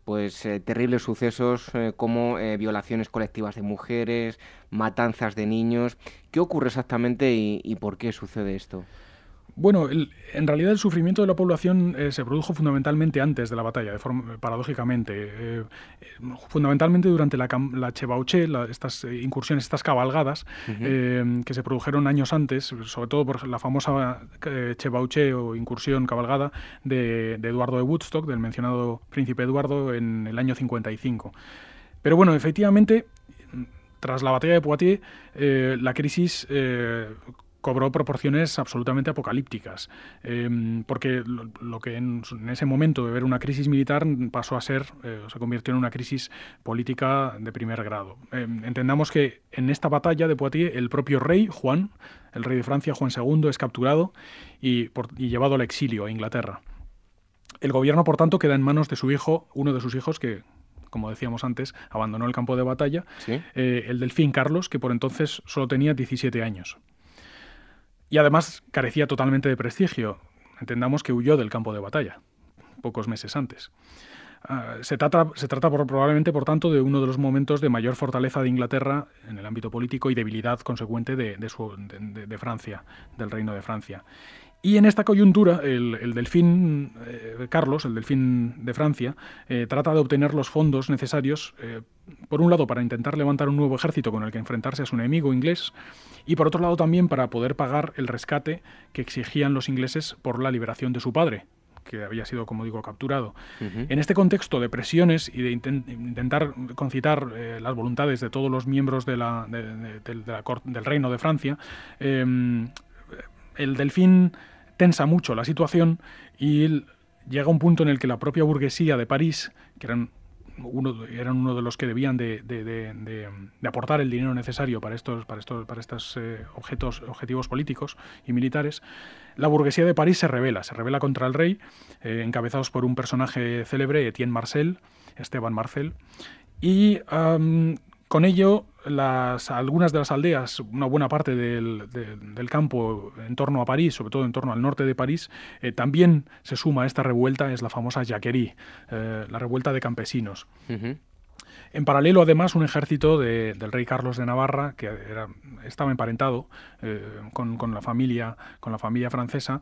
pues terribles sucesos como violaciones colectivas de mujeres, matanzas de niños. ¿Qué ocurre exactamente y por qué sucede esto? Bueno, en realidad el sufrimiento de la población se produjo fundamentalmente antes de la batalla, paradójicamente. Fundamentalmente durante la Chevauché, estas incursiones, estas cabalgadas, que se produjeron años antes, sobre todo por la famosa Chevauché o incursión cabalgada de Eduardo de Woodstock, del mencionado príncipe Eduardo, en el año 55. Pero bueno, efectivamente, tras la batalla de Poitiers, la crisis cobró proporciones absolutamente apocalípticas, porque lo que en ese momento de ver una crisis militar pasó a ser, se convirtió en una crisis política de primer grado. Entendamos que en esta batalla de Poitiers el propio rey, Juan, el rey de Francia, Juan II, es capturado y llevado al exilio a Inglaterra. El gobierno, por tanto, queda en manos de su hijo, uno de sus hijos que, como decíamos antes, abandonó el campo de batalla, ¿sí? El delfín Carlos, que por entonces solo tenía 17 años. Y además carecía totalmente de prestigio. Entendamos que huyó del campo de batalla pocos meses antes. Se trata probablemente, por tanto, de uno de los momentos de mayor fortaleza de Inglaterra en el ámbito político y debilidad consecuente de Francia, del Reino de Francia. Y en esta coyuntura, el delfín Carlos, el delfín de Francia, trata de obtener los fondos necesarios, por un lado, para intentar levantar un nuevo ejército con el que enfrentarse a su enemigo inglés, y por otro lado también para poder pagar el rescate que exigían los ingleses por la liberación de su padre, que había sido, como digo, capturado. En este contexto de presiones y de intentar concitar las voluntades de todos los miembros del Reino de Francia, el delfín tensa mucho la situación y llega un punto en el que la propia burguesía de París, que eran uno de los que debían de aportar el dinero necesario para estos objetivos políticos y militares, la burguesía de París se revela contra el rey, encabezados por un personaje célebre, Esteban Marcel, y con ello algunas de las aldeas, una buena parte del campo en torno a París, sobre todo en torno al norte de París, también se suma a esta revuelta, es la famosa Jacquerie, la revuelta de campesinos. En paralelo, además, un ejército del rey Carlos de Navarra, que estaba emparentado con la familia francesa,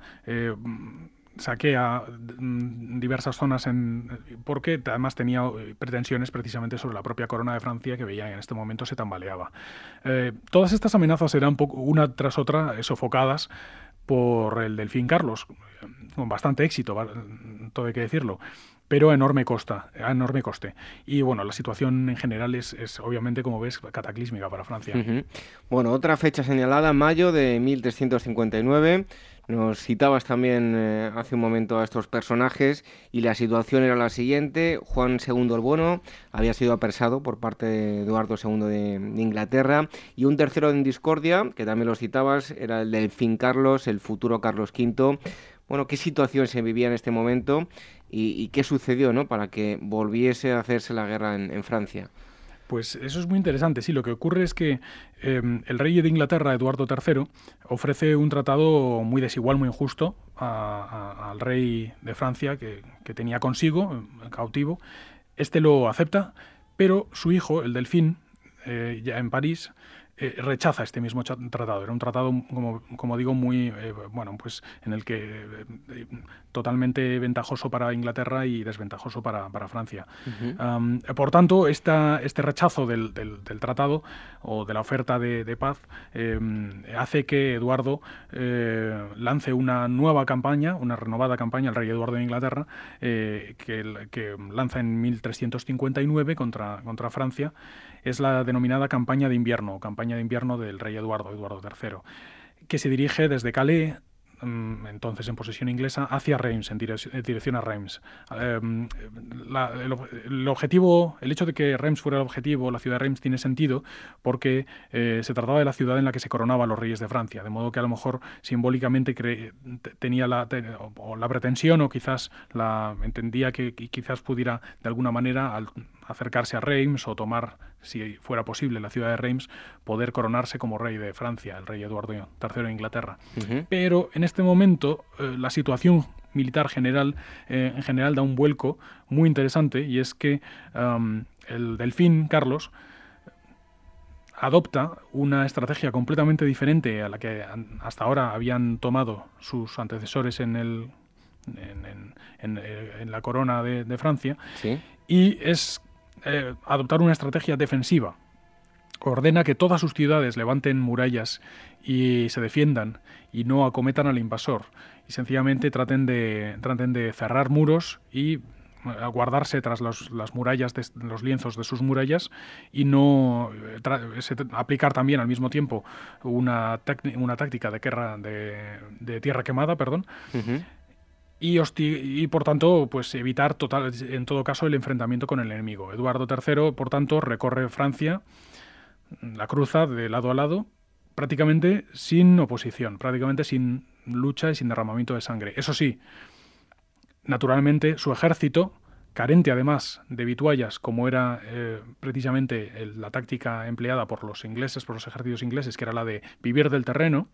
saquea diversas zonas porque además tenía pretensiones precisamente sobre la propia corona de Francia, que veía en este momento se tambaleaba. Todas estas amenazas eran una tras otra sofocadas por el delfín Carlos, con bastante éxito, todo hay que decirlo, pero a enorme coste. Y bueno, la situación en general es obviamente, como ves, cataclísmica para Francia. Bueno, otra fecha señalada, mayo de 1359. Nos citabas también hace un momento a estos personajes y la situación era la siguiente. Juan II el Bueno había sido apresado por parte de Eduardo II de Inglaterra, y un tercero en discordia, que también lo citabas, era el delfín Carlos, el futuro Carlos V. Bueno, ¿qué situación se vivía en este momento y qué sucedió, ¿no?, para que volviese a hacerse la guerra en Francia? Pues eso es muy interesante. Sí, lo que ocurre es que el rey de Inglaterra, Eduardo III, ofrece un tratado muy desigual, muy injusto al rey de Francia que tenía consigo, cautivo. Este lo acepta, pero su hijo, el delfín, ya en París, rechaza este mismo tratado. Era un tratado, como digo, muy pues en el que totalmente ventajoso para Inglaterra y desventajoso para Francia. Por tanto, este rechazo del tratado o de la oferta de paz hace que Eduardo lance una nueva campaña, una renovada campaña, el rey Eduardo de Inglaterra, que lanza en 1359 contra Francia. Es la denominada campaña de invierno del rey Eduardo III, que se dirige desde Calais, entonces en posesión inglesa, hacia Reims, en dirección a Reims. El objetivo, el hecho de que Reims fuera el objetivo, la ciudad de Reims, tiene sentido porque se trataba de la ciudad en la que se coronaban los reyes de Francia, de modo que a lo mejor simbólicamente tenía la pretensión, o quizás entendía que quizás pudiera de alguna manera acercarse a Reims o tomar, si fuera posible, la ciudad de Reims, poder coronarse como rey de Francia, el rey Eduardo III de Inglaterra. Pero en este momento la situación militar general en general da un vuelco muy interesante, y es que el Delfín, Carlos, adopta una estrategia completamente diferente a la que hasta ahora habían tomado sus antecesores en la corona de Francia, ¿Sí? y es adoptar una estrategia defensiva. Ordena que todas sus ciudades levanten murallas y se defiendan y no acometan al invasor, y sencillamente traten de cerrar muros y guardarse tras las murallas, los lienzos de sus murallas, y no aplicar también al mismo tiempo una táctica de guerra de tierra quemada, perdón. Uh-huh. Y por tanto, pues evitar en todo caso el enfrentamiento con el enemigo. Eduardo III, por tanto, recorre Francia, la cruza de lado a lado, prácticamente sin oposición, prácticamente sin lucha y sin derramamiento de sangre. Eso sí, naturalmente su ejército, carente además de vituallas, como era precisamente la táctica empleada por los ingleses, por los ejércitos ingleses, que era la de vivir del terreno,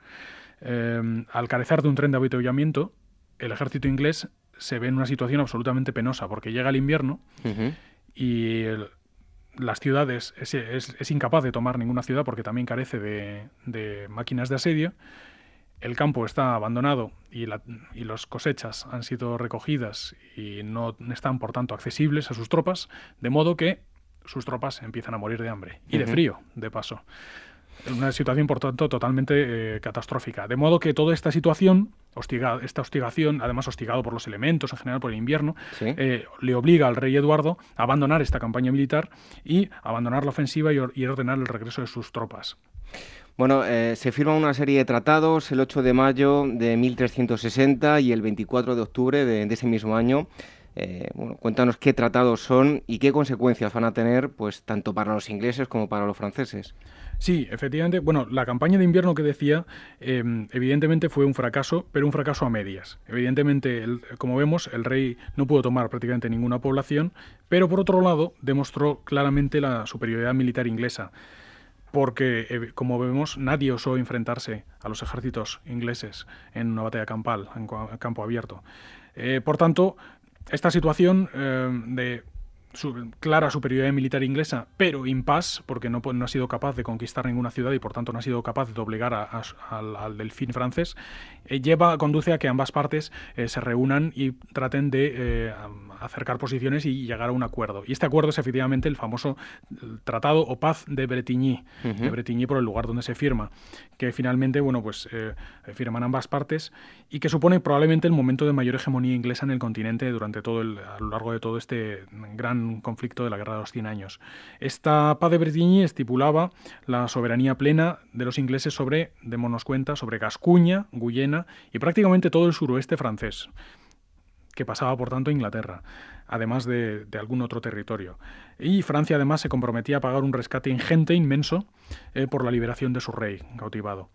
al carecer de un tren de avituallamiento, el ejército inglés se ve en una situación absolutamente penosa, porque llega el invierno Uh-huh. y las ciudades, es incapaz de tomar ninguna ciudad porque también carece de máquinas de asedio. El campo está abandonado y las cosechas han sido recogidas y no están, por tanto, accesibles a sus tropas, de modo que sus tropas empiezan a morir de hambre y de frío, de paso. Una situación, por tanto, totalmente catastrófica. De modo que toda esta situación, esta hostigación, además hostigado por los elementos, en general por el invierno, Sí. le obliga al rey Eduardo a abandonar esta campaña militar y abandonar la ofensiva y ordenar el regreso de sus tropas. Bueno, se firma una serie de tratados el 8 de mayo de 1360 y el 24 de octubre de ese mismo año. Bueno, cuéntanos qué tratados son y qué consecuencias van a tener, pues tanto para los ingleses como para los franceses. Sí, efectivamente. Bueno, la campaña de invierno que decía, evidentemente fue un fracaso, pero un fracaso a medias. Evidentemente, como vemos, el rey no pudo tomar prácticamente ninguna población, pero por otro lado demostró claramente la superioridad militar inglesa, porque, como vemos, nadie osó enfrentarse a los ejércitos ingleses en una batalla campal, en campo abierto. Por tanto, esta situación de clara superioridad militar inglesa, pero impasse, porque no ha sido capaz de conquistar ninguna ciudad y por tanto no ha sido capaz de doblegar al Delfín francés, conduce a que ambas partes se reúnan y traten de acercar posiciones y llegar a un acuerdo. Y este acuerdo es efectivamente el famoso tratado o paz de Bretigny, de Bretigny por el lugar donde se firma, que finalmente, bueno, pues firman ambas partes y que supone probablemente el momento de mayor hegemonía inglesa en el continente a lo largo de todo este gran conflicto de la Guerra de los 100 años. Esta paz de Bretigny estipulaba la soberanía plena de los ingleses sobre, démonos cuenta, sobre Gascuña, Guyena y prácticamente todo el suroeste francés, que pasaba por tanto a Inglaterra, además de algún otro territorio. Y Francia además se comprometía a pagar un rescate ingente, inmenso, por la liberación de su rey cautivado.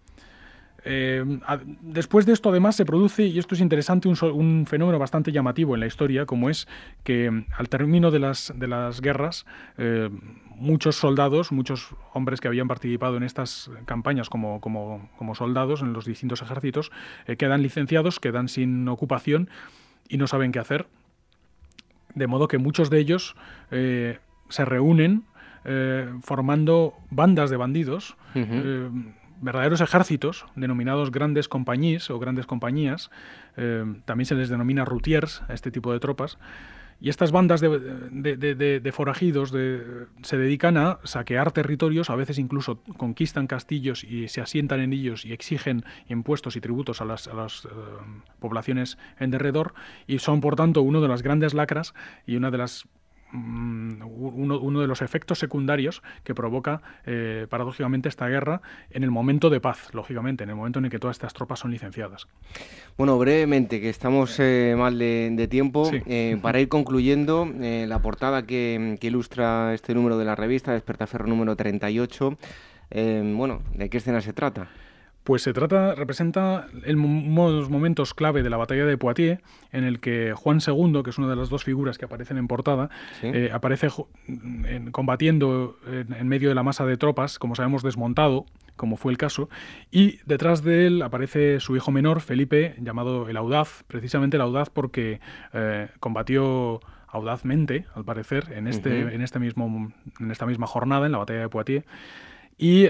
Después de esto además se produce, y esto es interesante, un fenómeno bastante llamativo en la historia, como es que al término de las guerras, muchos soldados, muchos hombres que habían participado en estas campañas como soldados en los distintos ejércitos, quedan licenciados, quedan sin ocupación y no saben qué hacer, de modo que muchos de ellos se reúnen formando bandas de bandidos, verdaderos ejércitos, denominados grandes compañías o grandes compañías. También se les denomina routiers a este tipo de tropas. Y estas bandas de forajidos se dedican a saquear territorios, a veces incluso conquistan castillos y se asientan en ellos y exigen impuestos y tributos a las poblaciones en derredor, y son por tanto uno de las grandes lacras y uno de los efectos secundarios que provoca paradójicamente esta guerra en el momento de paz, lógicamente, en el momento en el que todas estas tropas son licenciadas. Bueno, brevemente, que estamos mal de tiempo, Sí. Para ir concluyendo, la portada que ilustra este número de la revista, Despertaferro número 38, bueno, ¿de qué escena se trata? Pues representa uno de los momentos clave de la batalla de Poitiers, en el que Juan II, que es una de las dos figuras que aparecen en portada, ¿Sí? Aparece combatiendo en medio de la masa de tropas, como sabemos, desmontado, como fue el caso, y detrás de él aparece su hijo menor, Felipe, llamado el Audaz, precisamente el Audaz porque combatió audazmente, al parecer, en esta misma jornada, en la batalla de Poitiers, y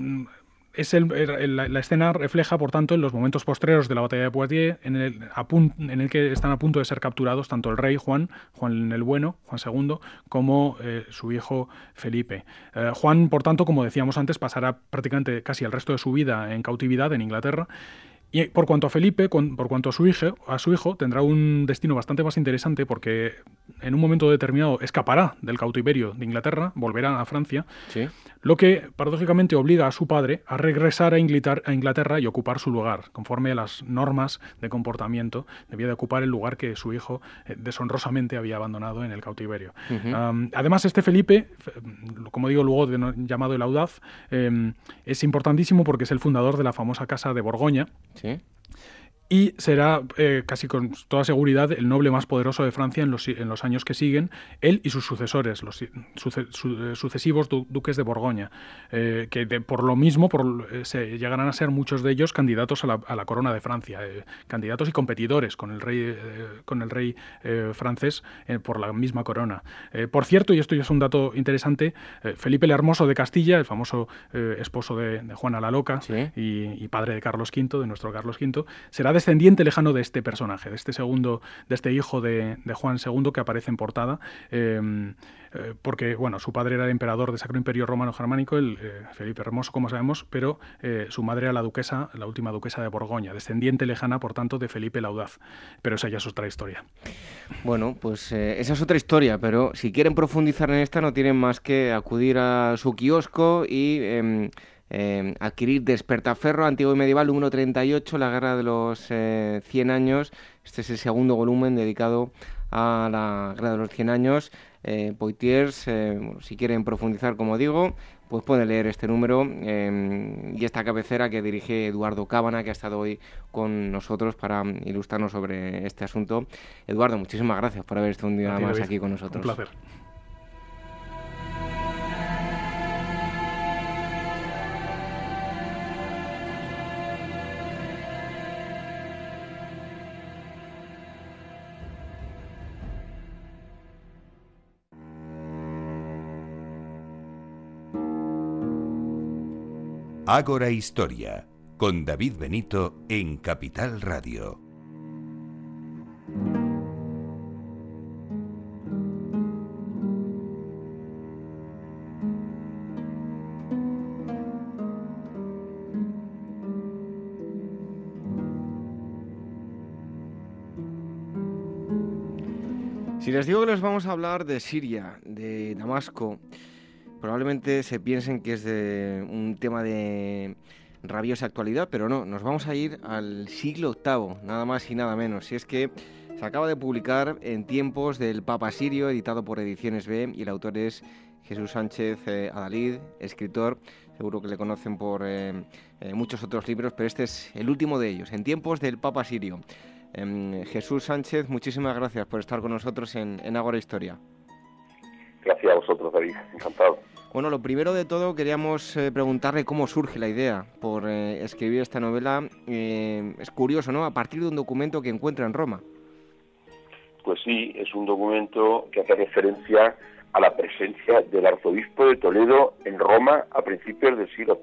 la escena refleja, por tanto, en los momentos postreros de la batalla de Poitiers, en el que están a punto de ser capturados tanto el rey Juan el Bueno, Juan II, como su hijo Felipe. Juan, por tanto, como decíamos antes, pasará prácticamente casi el resto de su vida en cautividad en Inglaterra. Y por cuanto a Felipe, por cuanto a su hijo, tendrá un destino bastante más interesante porque en un momento determinado escapará del cautiverio de Inglaterra, volverá a Francia, ¿Sí? Lo que paradójicamente obliga a su padre a regresar a Inglaterra y ocupar su lugar, conforme a las normas de comportamiento. Debía de ocupar el lugar que su hijo deshonrosamente había abandonado en el cautiverio. Además, este Felipe, como digo luego llamado el Audaz, es importantísimo porque es el fundador de la famosa Casa de Borgoña. ¿Sí? Y será casi con toda seguridad el noble más poderoso de Francia en los años que siguen, él y sus sucesores, los sucesivos duques de Borgoña, que por lo mismo se llegarán a ser muchos de ellos candidatos a la corona de Francia, candidatos y competidores con el rey francés por la misma corona. Por cierto, y esto ya es un dato interesante, Felipe el Hermoso de Castilla, el famoso esposo de Juana la Loca, ¿Sí? y padre de Carlos V, de nuestro Carlos V, será descendiente lejano de este personaje, de este hijo de Juan II que aparece en portada, porque bueno, su padre era el emperador del Sacro Imperio Romano Germánico, Felipe Hermoso, como sabemos, pero su madre era la última duquesa de Borgoña, descendiente lejana, por tanto, de Felipe el Audaz. Pero esa ya es otra historia. Bueno, pues esa es otra historia, pero si quieren profundizar en esta no tienen más que acudir a su kiosco y adquirir Despertaferro, Antiguo y Medieval, número 38, la Guerra de los 100 años. Este es el segundo volumen dedicado a la Guerra de los 100 años. Poitiers, si quieren profundizar, como digo, pues pueden leer este número y esta cabecera que dirige Eduardo Cábana, que ha estado hoy con nosotros para ilustrarnos sobre este asunto. Eduardo, muchísimas gracias por haber estado un día más aquí con nosotros. Un placer. Ágora Historia, con David Benito en Capital Radio. Si les digo que les vamos a hablar de Siria, de Damasco, probablemente se piensen que es de un tema de rabiosa actualidad, pero no, nos vamos a ir al siglo VIII, nada más y nada menos. Y es que se acaba de publicar En tiempos del Papa Sirio, editado por Ediciones B, y el autor es Jesús Sánchez Adalid, escritor. Seguro que le conocen por muchos otros libros, pero este es el último de ellos, En tiempos del Papa Sirio. Jesús Sánchez, muchísimas gracias por estar con nosotros en Ágora Historia. Gracias a vosotros, David. Encantado. Bueno, lo primero de todo queríamos preguntarle cómo surge la idea por escribir esta novela. Es curioso, ¿no? A partir de un documento que encuentra en Roma. Pues sí, es un documento que hace referencia a la presencia del arzobispo de Toledo en Roma a principios del siglo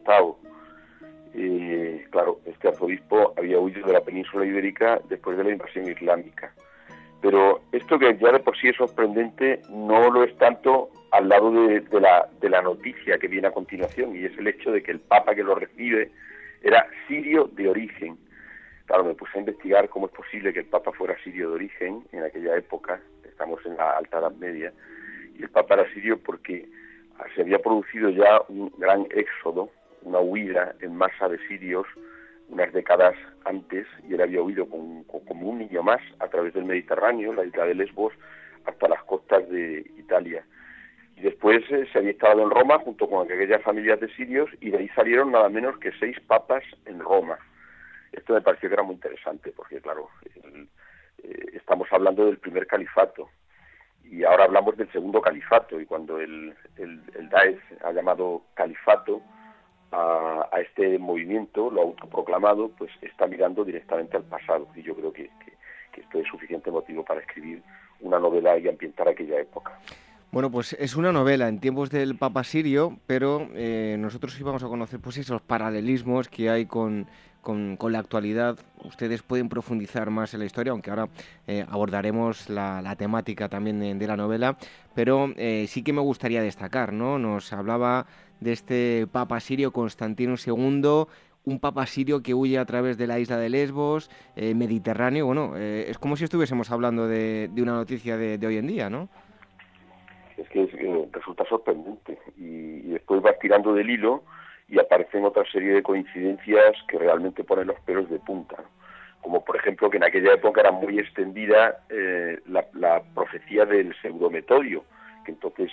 VIII. Claro, este arzobispo había huido de la península ibérica después de la invasión islámica. Pero esto, que ya de por sí es sorprendente, no lo es tanto al lado de la noticia que viene a continuación, y es el hecho de que el Papa que lo recibe era sirio de origen. Claro, me puse a investigar cómo es posible que el Papa fuera sirio de origen en aquella época. Estamos en la Alta Edad Media, y el Papa era sirio porque se había producido ya un gran éxodo, una huida en masa de sirios unas décadas antes, y él había huido como un niño más a través del Mediterráneo, la isla de Lesbos, hasta las costas de Italia. Y después se había instalado en Roma junto con aquellas familias de sirios, y de ahí salieron nada menos que 6 papas en Roma. Esto me pareció que era muy interesante porque, claro, estamos hablando del primer califato y ahora hablamos del segundo califato, y cuando el Daesh ha llamado califato a este movimiento, lo autoproclamado, pues está mirando directamente al pasado, y yo creo que esto es suficiente motivo para escribir una novela y ambientar aquella época. Bueno, pues es una novela en tiempos del Papa Sirio, pero nosotros íbamos a conocer pues esos paralelismos que hay con la actualidad. Ustedes pueden profundizar más en la historia, aunque ahora abordaremos la temática también de la novela, pero sí que me gustaría destacar, ¿no? Nos hablaba de este Papa Sirio, Constantino II, un Papa Sirio que huye a través de la isla de Lesbos, Mediterráneo. Bueno, es como si estuviésemos hablando de una noticia de hoy en día, ¿no? Es que resulta sorprendente, y después vas tirando del hilo y aparecen otra serie de coincidencias que realmente ponen los pelos de punta, ¿no? Como por ejemplo que en aquella época era muy extendida la profecía del pseudometodio, que entonces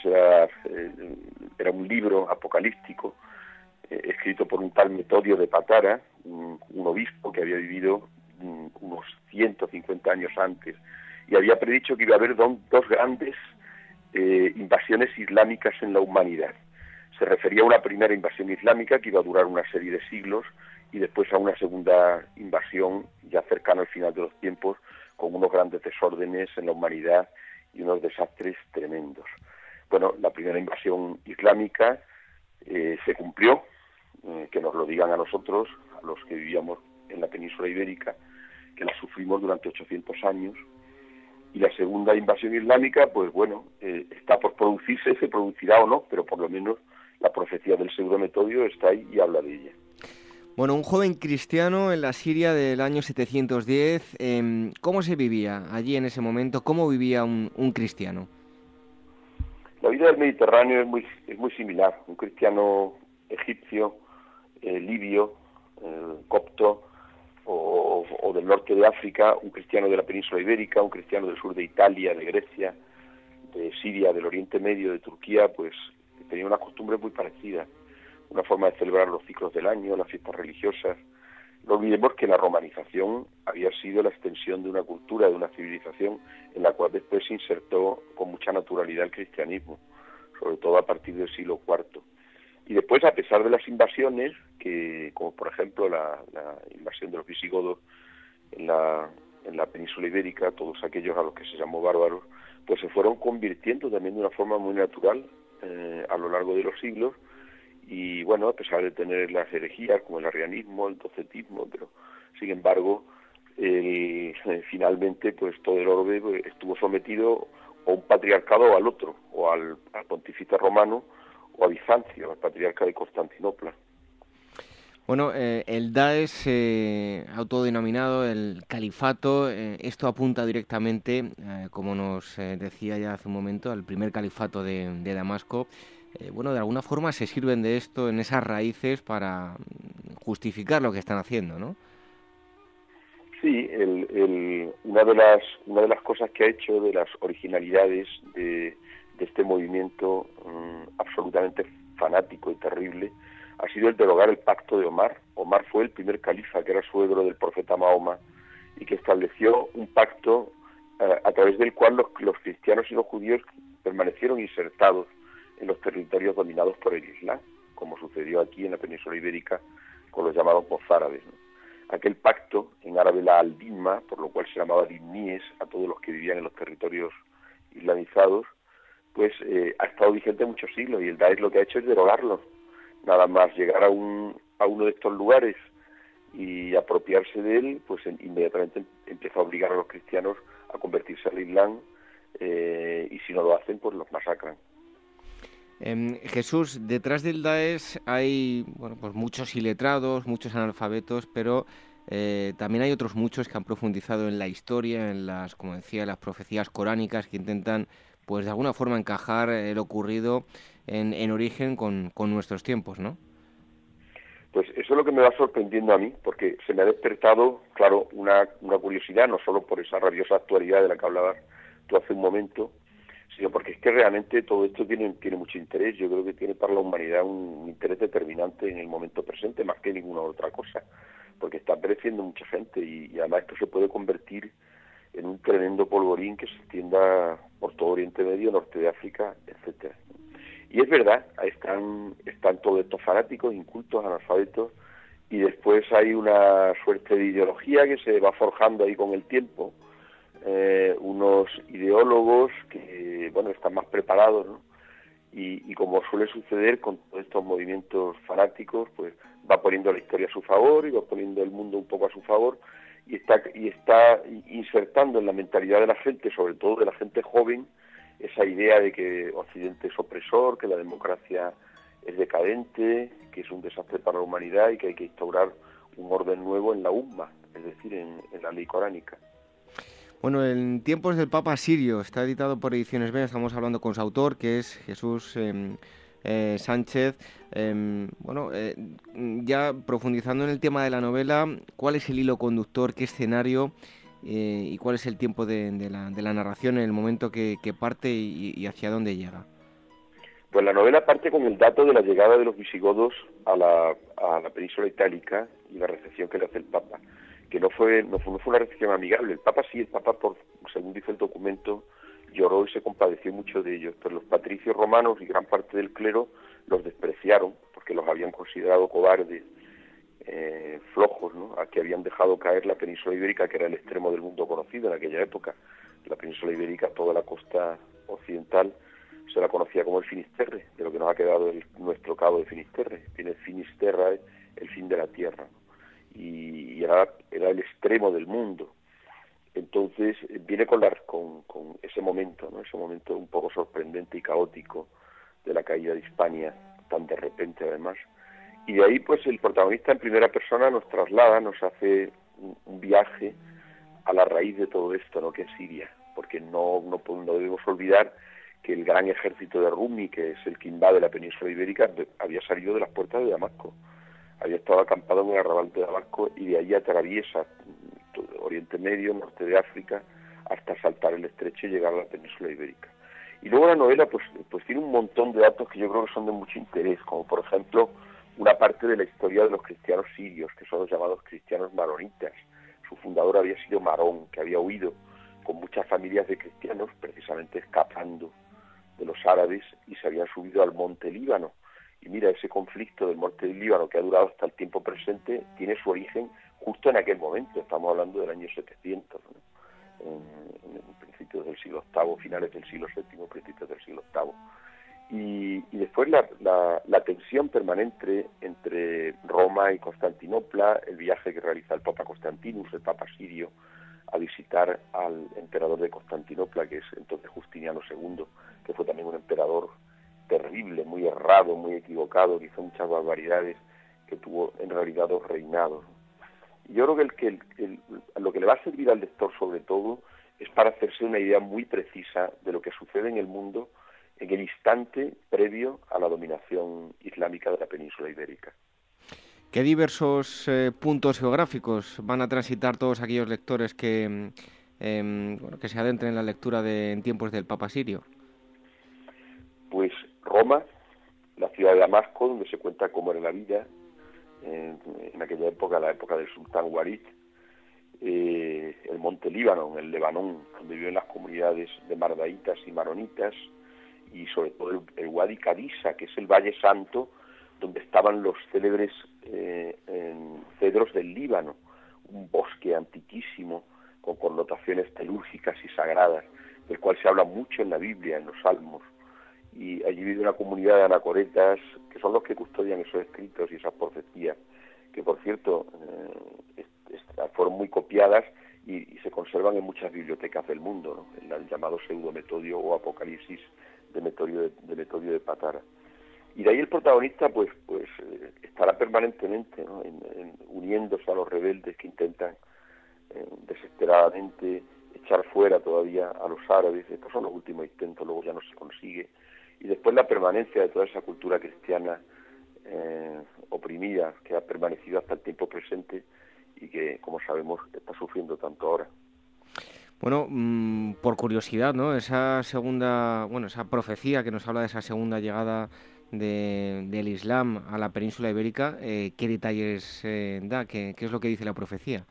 era un libro apocalíptico escrito por un tal Metodio de Patara, un obispo que había vivido unos 150 años antes, y había predicho que iba a haber dos grandes invasiones islámicas en la humanidad. Se refería a una primera invasión islámica que iba a durar una serie de siglos, y después a una segunda invasión ya cercana al final de los tiempos, con unos grandes desórdenes en la humanidad y unos desastres tremendos. Bueno, la primera invasión islámica se cumplió, que nos lo digan a nosotros, a los que vivíamos en la península ibérica, que la sufrimos durante 800 años. Y la segunda invasión islámica, pues bueno, está por producirse, se producirá o no, pero por lo menos la profecía del pseudometodio está ahí y habla de ella. Bueno, un joven cristiano en la Siria del año 710, ¿cómo se vivía allí en ese momento? ¿Cómo vivía un cristiano? La vida del Mediterráneo es muy similar. Un cristiano egipcio, libio, copto, o del norte de África, un cristiano de la península ibérica, un cristiano del sur de Italia, de Grecia, de Siria, del Oriente Medio, de Turquía, pues tenía unas costumbres muy parecidas, una forma de celebrar los ciclos del año, las fiestas religiosas. No olvidemos que la romanización había sido la extensión de una cultura, de una civilización, en la cual después se insertó con mucha naturalidad el cristianismo, sobre todo a partir del siglo IV. Y después, a pesar de las invasiones, como por ejemplo la invasión de los visigodos en la península ibérica, todos aquellos a los que se llamó bárbaros, pues se fueron convirtiendo también de una forma muy natural a lo largo de los siglos. Y bueno, a pesar de tener las herejías como el arrianismo, el docetismo, pero sin embargo, finalmente pues todo el orbe pues, estuvo sometido a un patriarcado o al otro, o al pontífice romano, o a Bizancio, al patriarca de Constantinopla. Bueno, el Daesh autodenominado el califato, esto apunta directamente, como nos decía ya hace un momento, al primer califato de Damasco. Bueno, de alguna forma se sirven de esto en esas raíces para justificar lo que están haciendo, ¿no? Sí, una de las cosas que ha hecho, de las originalidades de este movimiento absolutamente fanático y terrible, ha sido el derogar el pacto de Omar. Omar fue el primer califa, que era suegro del profeta Mahoma, y que estableció un pacto a través del cual los cristianos y los judíos permanecieron insertados en los territorios dominados por el Islam, como sucedió aquí en la península ibérica con los llamados mozárabes, ¿no? Aquel pacto, en árabe la al-Dimma, por lo cual se llamaba dimníes a todos los que vivían en los territorios islamizados, pues ha estado vigente muchos siglos, y el Daesh lo que ha hecho es derogarlo. Nada más llegar a uno de estos lugares y apropiarse de él, pues inmediatamente empieza a obligar a los cristianos a convertirse al Islam, y si no lo hacen, pues los masacran. Jesús, detrás del Daesh hay pues muchos iletrados, muchos analfabetos, pero también hay otros muchos que han profundizado en la historia, en las, como decía, las profecías coránicas, que intentan, pues de alguna forma, encajar lo ocurrido en origen con nuestros tiempos, ¿no? Pues eso es lo que me va sorprendiendo a mí, porque se me ha despertado, claro, una curiosidad, no solo por esa rabiosa actualidad de la que hablabas tú hace un momento, sino porque es que realmente todo esto tiene mucho interés. Yo creo que tiene para la humanidad un interés determinante en el momento presente, más que ninguna otra cosa, porque está pereciendo mucha gente, y además esto se puede convertir en un tremendo polvorín que se extienda por todo Oriente Medio, Norte de África, etcétera. Y es verdad, están todos estos fanáticos, incultos, analfabetos, y después hay una suerte de ideología que se va forjando ahí con el tiempo, unos ideólogos que, bueno, están más preparados, ¿no? Y como suele suceder con todos estos movimientos fanáticos, pues va poniendo la historia a su favor y va poniendo el mundo un poco a su favor, y está insertando en la mentalidad de la gente, sobre todo de la gente joven, esa idea de que Occidente es opresor, que la democracia es decadente, que es un desastre para la humanidad y que hay que instaurar un orden nuevo en la umma, es decir, en la ley coránica. Bueno, en tiempos del Papa Sirio, está editado por Ediciones B, estamos hablando con su autor, que es Jesús Sánchez. Ya profundizando en el tema de la novela, ¿cuál es el hilo conductor, qué escenario y cuál es el tiempo de la narración en el momento que parte y hacia dónde llega? Pues la novela parte con el dato de la llegada de los visigodos a la península itálica y la recepción que le hace el Papa, que no fue una recepción amigable. El Papa, según dice el documento, lloró y se compadeció mucho de ellos, pero los patricios romanos y gran parte del clero los despreciaron porque los habían considerado cobardes, flojos, ¿no? A que habían dejado caer la península ibérica, que era el extremo del mundo conocido en aquella época. La península ibérica, toda la costa occidental, se la conocía como el Finisterre, de lo que nos ha quedado nuestro cabo de Finisterre. Tiene Finisterra, el fin de la tierra, ¿no? Y era el extremo del mundo. Entonces viene con ese momento, ¿no? Ese momento un poco sorprendente y caótico de la caída de Hispania, tan de repente además. Y de ahí pues el protagonista en primera persona nos traslada, nos hace un viaje a la raíz de todo esto, ¿no? Que es Siria, porque no debemos olvidar que el gran ejército de Rumi, que es el que invade la península ibérica, había salido de las puertas de Damasco, había estado acampado en el arrabal de Damasco y de ahí atraviesa todo Oriente Medio, norte de África, hasta saltar el estrecho y llegar a la península ibérica. Y luego la novela pues tiene un montón de datos que yo creo que son de mucho interés, como por ejemplo una parte de la historia de los cristianos sirios, que son los llamados cristianos maronitas. Su fundador había sido Marón, que había huido con muchas familias de cristianos, precisamente escapando de los árabes, y se habían subido al monte Líbano. Y mira, ese conflicto del monte del Líbano, que ha durado hasta el tiempo presente, tiene su origen justo en aquel momento. Estamos hablando del año 700, ¿no? En principios del siglo VIII, finales del siglo VII, principios del siglo VIII. Y después la tensión permanente entre Roma y Constantinopla, el viaje que realiza el Papa Constantinus, el Papa sirio, a visitar al emperador de Constantinopla, que es entonces Justiniano II, que fue también un emperador terrible, muy errado, muy equivocado, que hizo muchas barbaridades, que tuvo en realidad 2 reinados. Y yo creo que lo que le va a servir al lector sobre todo es para hacerse una idea muy precisa de lo que sucede en el mundo en el instante previo a la dominación islámica de la península ibérica. ¿Qué diversos puntos geográficos van a transitar todos aquellos lectores que se adentren en la lectura en tiempos del Papa Sirio? Pues Roma, la ciudad de Damasco, donde se cuenta cómo era la vida en aquella época, la época del sultán Walid, el monte Líbano, el Lebanón, donde viven las comunidades de mardaitas y maronitas, y sobre todo el Wadi Kadisa, que es el Valle Santo, donde estaban los célebres cedros del Líbano, un bosque antiquísimo con connotaciones telúrgicas y sagradas, del cual se habla mucho en la Biblia, en los Salmos. Y allí vive una comunidad de anacoretas, que son los que custodian esos escritos y esas profecías, que por cierto fueron muy copiadas y se conservan en muchas bibliotecas del mundo, ¿no? El llamado Pseudo-Metodio o Apocalipsis de Metodio de Patara. Y de ahí el protagonista pues estará permanentemente, ¿no? uniéndose a los rebeldes que intentan desesperadamente echar fuera todavía a los árabes. Estos son los últimos intentos, luego ya no se consigue. Y después la permanencia de toda esa cultura cristiana oprimida, que ha permanecido hasta el tiempo presente y que, como sabemos, está sufriendo tanto ahora. Bueno, por curiosidad, ¿no? Esa profecía que nos habla de esa segunda llegada del Islam a la península ibérica, ¿qué detalles da? ¿Qué es lo que dice la profecía?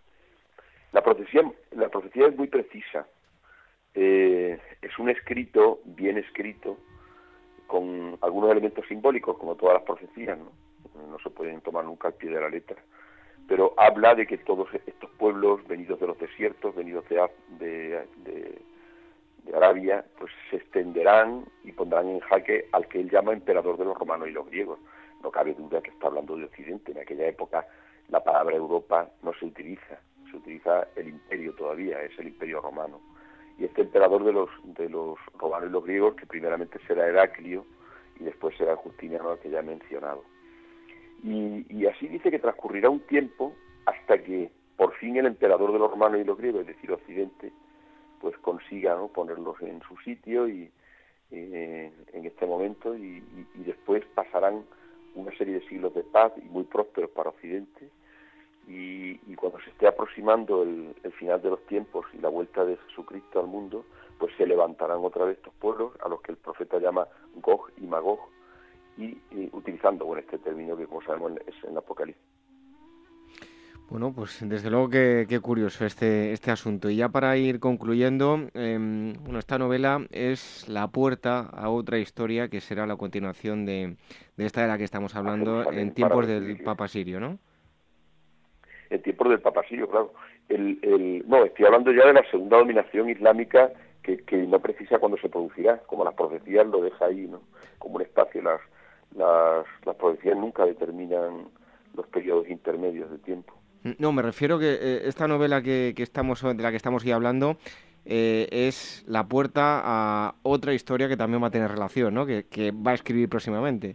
La profecía es muy precisa. Es un escrito bien escrito, con algunos elementos simbólicos, como todas las profecías, no se pueden tomar nunca al pie de la letra, pero habla de que todos estos pueblos venidos de los desiertos, venidos de Arabia, pues se extenderán y pondrán en jaque al que él llama emperador de los romanos y los griegos. No cabe duda que está hablando de Occidente. En aquella época la palabra Europa no se utiliza el imperio todavía, es el imperio romano. Y este emperador de los romanos y los griegos, que primeramente será Heraclio y después será Justiniano, que ya he mencionado. Y así dice que transcurrirá un tiempo hasta que por fin el emperador de los romanos y los griegos, es decir, Occidente, pues consiga, ¿no?, ponerlos en su sitio y en este momento, y después pasarán una serie de siglos de paz y muy prósperos para Occidente, y cuando se esté aproximando el final de los tiempos y la vuelta de Jesucristo al mundo, pues se levantarán otra vez estos pueblos a los que el profeta llama Gog y Magog, y utilizando este término que, como sabemos, es en Apocalipsis. Bueno, pues desde luego qué curioso este asunto. Y ya para ir concluyendo, esta novela es la puerta a otra historia que será la continuación de esta de la que estamos hablando en tiempos del Papa Sirio, ¿no? En tiempos del Papa Sirio, claro. No, estoy hablando ya de la segunda dominación islámica que no precisa cuándo se producirá, como las profecías lo deja ahí, ¿no?, como un espacio. Las profecías nunca determinan los periodos intermedios de tiempo. No, me refiero que esta novela de la que estamos hoy hablando es la puerta a otra historia que también va a tener relación, ¿no?, que va a escribir próximamente.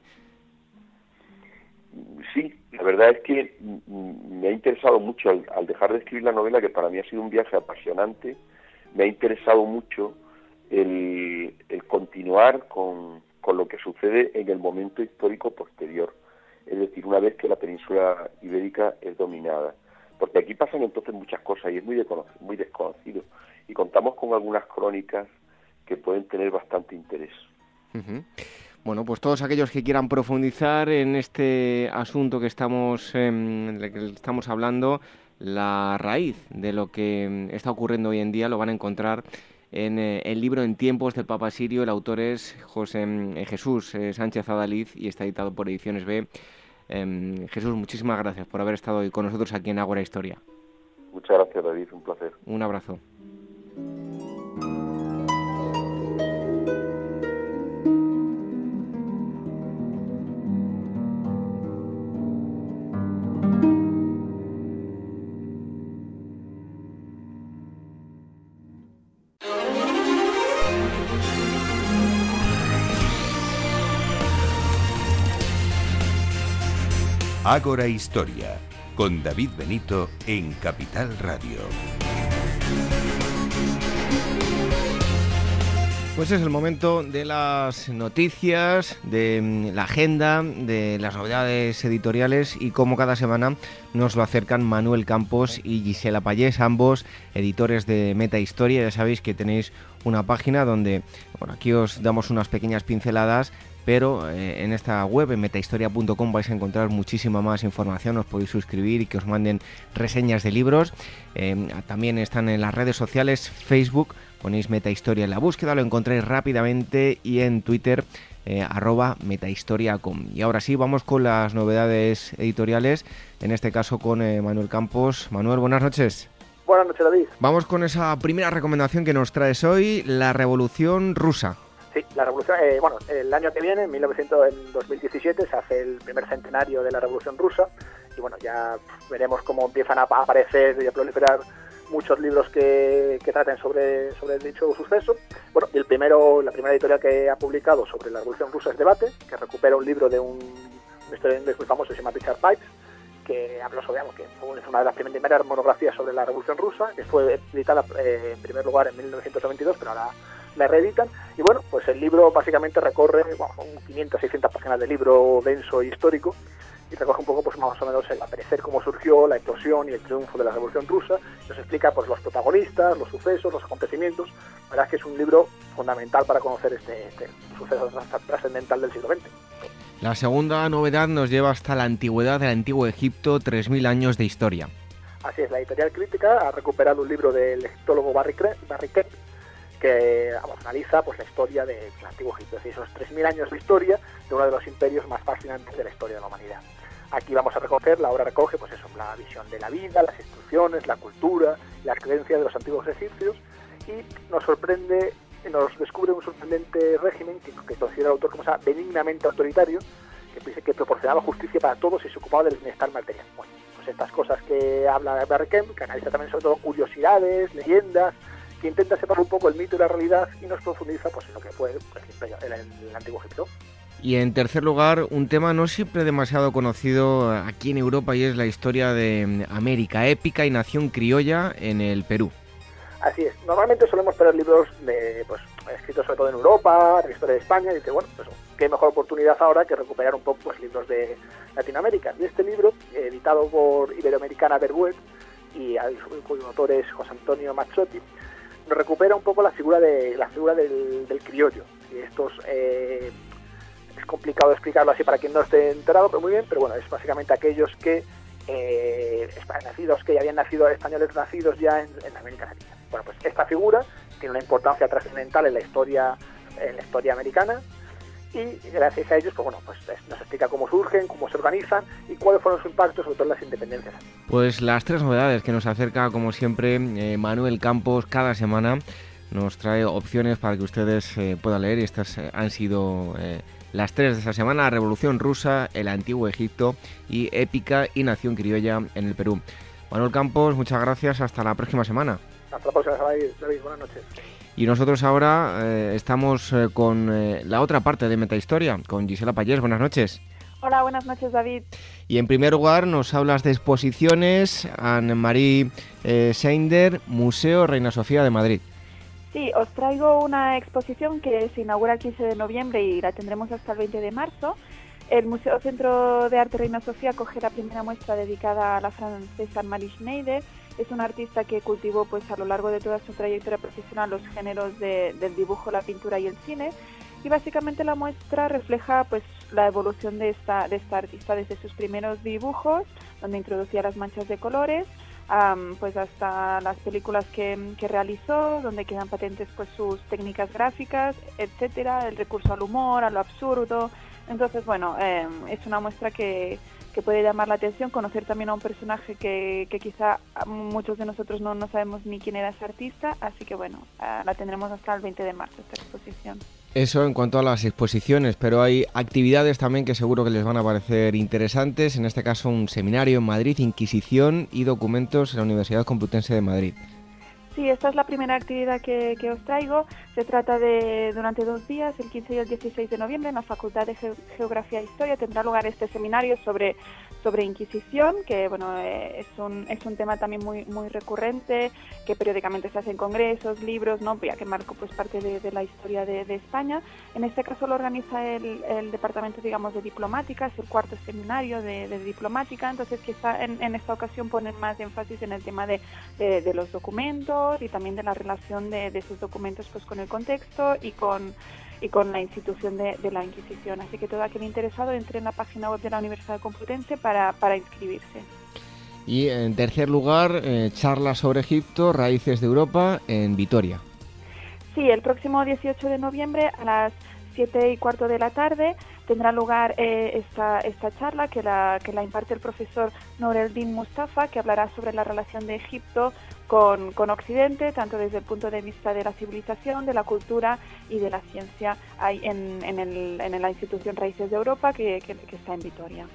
Sí, la verdad es que me ha interesado mucho al dejar de escribir la novela, que para mí ha sido un viaje apasionante. Me ha interesado mucho el continuar con lo que sucede en el momento histórico posterior, es decir, una vez que la península ibérica es dominada, porque aquí pasan entonces muchas cosas y es muy desconocido, y contamos con algunas crónicas que pueden tener bastante interés. Uh-huh. Bueno, pues todos aquellos que quieran profundizar en este asunto que estamos hablando, la raíz de lo que está ocurriendo hoy en día, lo van a encontrar en el libro En tiempos del Papa Sirio. El autor es Jesús Sánchez Adaliz y está editado por Ediciones B. Jesús, muchísimas gracias por haber estado hoy con nosotros aquí en Ágora Historia. Muchas gracias, David, un placer. Un abrazo. Ágora Historia, con David Benito en Capital Radio. Pues es el momento de las noticias, de la agenda, de las novedades editoriales, y como cada semana nos lo acercan Manuel Campos y Gisela Pallés, ambos editores de Meta Historia. Ya sabéis que tenéis una página donde, bueno, aquí os damos unas pequeñas pinceladas, pero en esta web, en metahistoria.com, vais a encontrar muchísima más información. Os podéis suscribir y que os manden reseñas de libros. También están en las redes sociales, Facebook, ponéis Metahistoria en la búsqueda, lo encontráis rápidamente, y en Twitter, @metahistoria.com. Y ahora sí, vamos con las novedades editoriales, en este caso con Manuel Campos. Manuel, buenas noches. Buenas noches, David. Vamos con esa primera recomendación que nos traes hoy, la Revolución Rusa. Sí, la revolución, el año que viene, en 2017, se hace el primer centenario de la Revolución Rusa, y bueno, ya veremos cómo empiezan a aparecer y a proliferar muchos libros que traten sobre dicho suceso. Bueno, y la primera editorial que ha publicado sobre la Revolución Rusa es Debate, que recupera un libro de un historiador inglés muy famoso, se llama Richard Pipes, que habló sobre, que es una de las primeras monografías sobre la Revolución Rusa, que fue editada en primer lugar en 1992, pero ahora la reeditan. Y bueno, pues el libro básicamente recorre 500, 600 páginas de libro denso e histórico, y recoge un poco, pues más o menos, el aparecer, cómo surgió la explosión y el triunfo de la Revolución Rusa. Nos explica, pues, los protagonistas, los sucesos, los acontecimientos. La verdad es que es un libro fundamental para conocer este suceso trascendental del siglo XX. La segunda novedad nos lleva hasta la antigüedad del Antiguo Egipto, 3000 años de historia. Así es, la editorial Crítica ha recuperado un libro del egiptólogo Barry Kep, que analiza pues la historia del Antiguo Egipto, es decir, esos 3.000 años de historia de uno de los imperios más fascinantes de la historia de la humanidad. Aquí vamos a recoger, la obra recoge pues eso, la visión de la vida, las instrucciones, la cultura, las creencias de los antiguos egipcios, y nos sorprende, nos descubre un sorprendente régimen que considera el autor como benignamente autoritario, que proporcionaba justicia para todos y se ocupaba del bienestar material. Bueno, pues estas cosas que habla Berkem, que analiza también sobre todo curiosidades, leyendas, que intenta separar un poco el mito y la realidad y nos profundiza pues en lo que fue el Antiguo Egipto. Y en tercer lugar, un tema no siempre demasiado conocido aquí en Europa, y es la historia de América, épica y nación criolla en el Perú. Así es. Normalmente solemos tener libros escritos sobre todo en Europa, de la historia de España, y dice, bueno, pues qué mejor oportunidad ahora que recuperar un poco pues libros de Latinoamérica. Y este libro, editado por Iberoamericana Verbuet, y cuyo autor es José Antonio Mazzotti, nos recupera un poco la figura del criollo. Y estos es complicado explicarlo así para quien no esté enterado, pero muy bien, pero bueno, es básicamente aquellos que habían nacido, españoles nacidos ya en América Latina. Bueno, pues esta figura tiene una importancia trascendental en la historia americana, y gracias a ellos nos explica cómo surgen, cómo se organizan y cuáles fueron sus impactos, sobre todo en las independencias. Pues las tres novedades que nos acerca, como siempre, Manuel Campos cada semana. Nos trae opciones para que ustedes puedan leer, y estas han sido las tres de esta semana: Revolución Rusa, el Antiguo Egipto y Épica y Nación Criolla en el Perú. Manuel Campos, muchas gracias, hasta la próxima semana. Hasta la próxima semana, David, buenas noches. Y nosotros ahora estamos con la otra parte de Metahistoria, con Gisela Pallés. Buenas noches. Hola, buenas noches, David. Y en primer lugar nos hablas de exposiciones, Anne-Marie Seinder, Museo Reina Sofía de Madrid. Sí, os traigo una exposición que se inaugura el 15 de noviembre y la tendremos hasta el 20 de marzo. El Museo Centro de Arte Reina Sofía acoge la primera muestra dedicada a la francesa Anne-Marie Schneider. Es una artista que cultivó pues a lo largo de toda su trayectoria profesional los géneros del dibujo, la pintura y el cine, y básicamente la muestra refleja pues la evolución de esta artista desde sus primeros dibujos, donde introducía las manchas de colores, pues hasta las películas que realizó, donde quedan patentes pues sus técnicas gráficas, etcétera, el recurso al humor, a lo absurdo. Entonces, bueno, es una muestra que puede llamar la atención, conocer también a un personaje que quizá muchos de nosotros no sabemos ni quién era ese artista, así que bueno, la tendremos hasta el 20 de marzo esta exposición. Eso en cuanto a las exposiciones, pero hay actividades también que seguro que les van a parecer interesantes, en este caso un seminario en Madrid, Inquisición y documentos en la Universidad Complutense de Madrid. Sí, esta es la primera actividad que os traigo. Se trata de, durante 2 días, el 15 y el 16 de noviembre, en la Facultad de Geografía e Historia, tendrá lugar este seminario sobre Inquisición, que bueno, es un tema también muy recurrente, que periódicamente se hacen congresos, libros, ¿no? Ya que marcó pues parte de la historia de España. En este caso lo organiza el Departamento, digamos, de Diplomática, es el 4º seminario de Diplomática, entonces quizá en esta ocasión ponen más énfasis en el tema de los documentos y también de la relación de esos documentos pues con el contexto y con la institución de la Inquisición. Así que todo aquel interesado entre en la página web de la Universidad Complutense para inscribirse. Y en tercer lugar, charlas sobre Egipto, raíces de Europa, en Vitoria. Sí, el próximo 18 de noviembre a las 7:15 de la tarde tendrá lugar esta charla que la imparte el profesor Noureddin Mustafa, que hablará sobre la relación de Egipto con Occidente, tanto desde el punto de vista de la civilización, de la cultura y de la ciencia en la institución Raíces de Europa que está en Vitoria.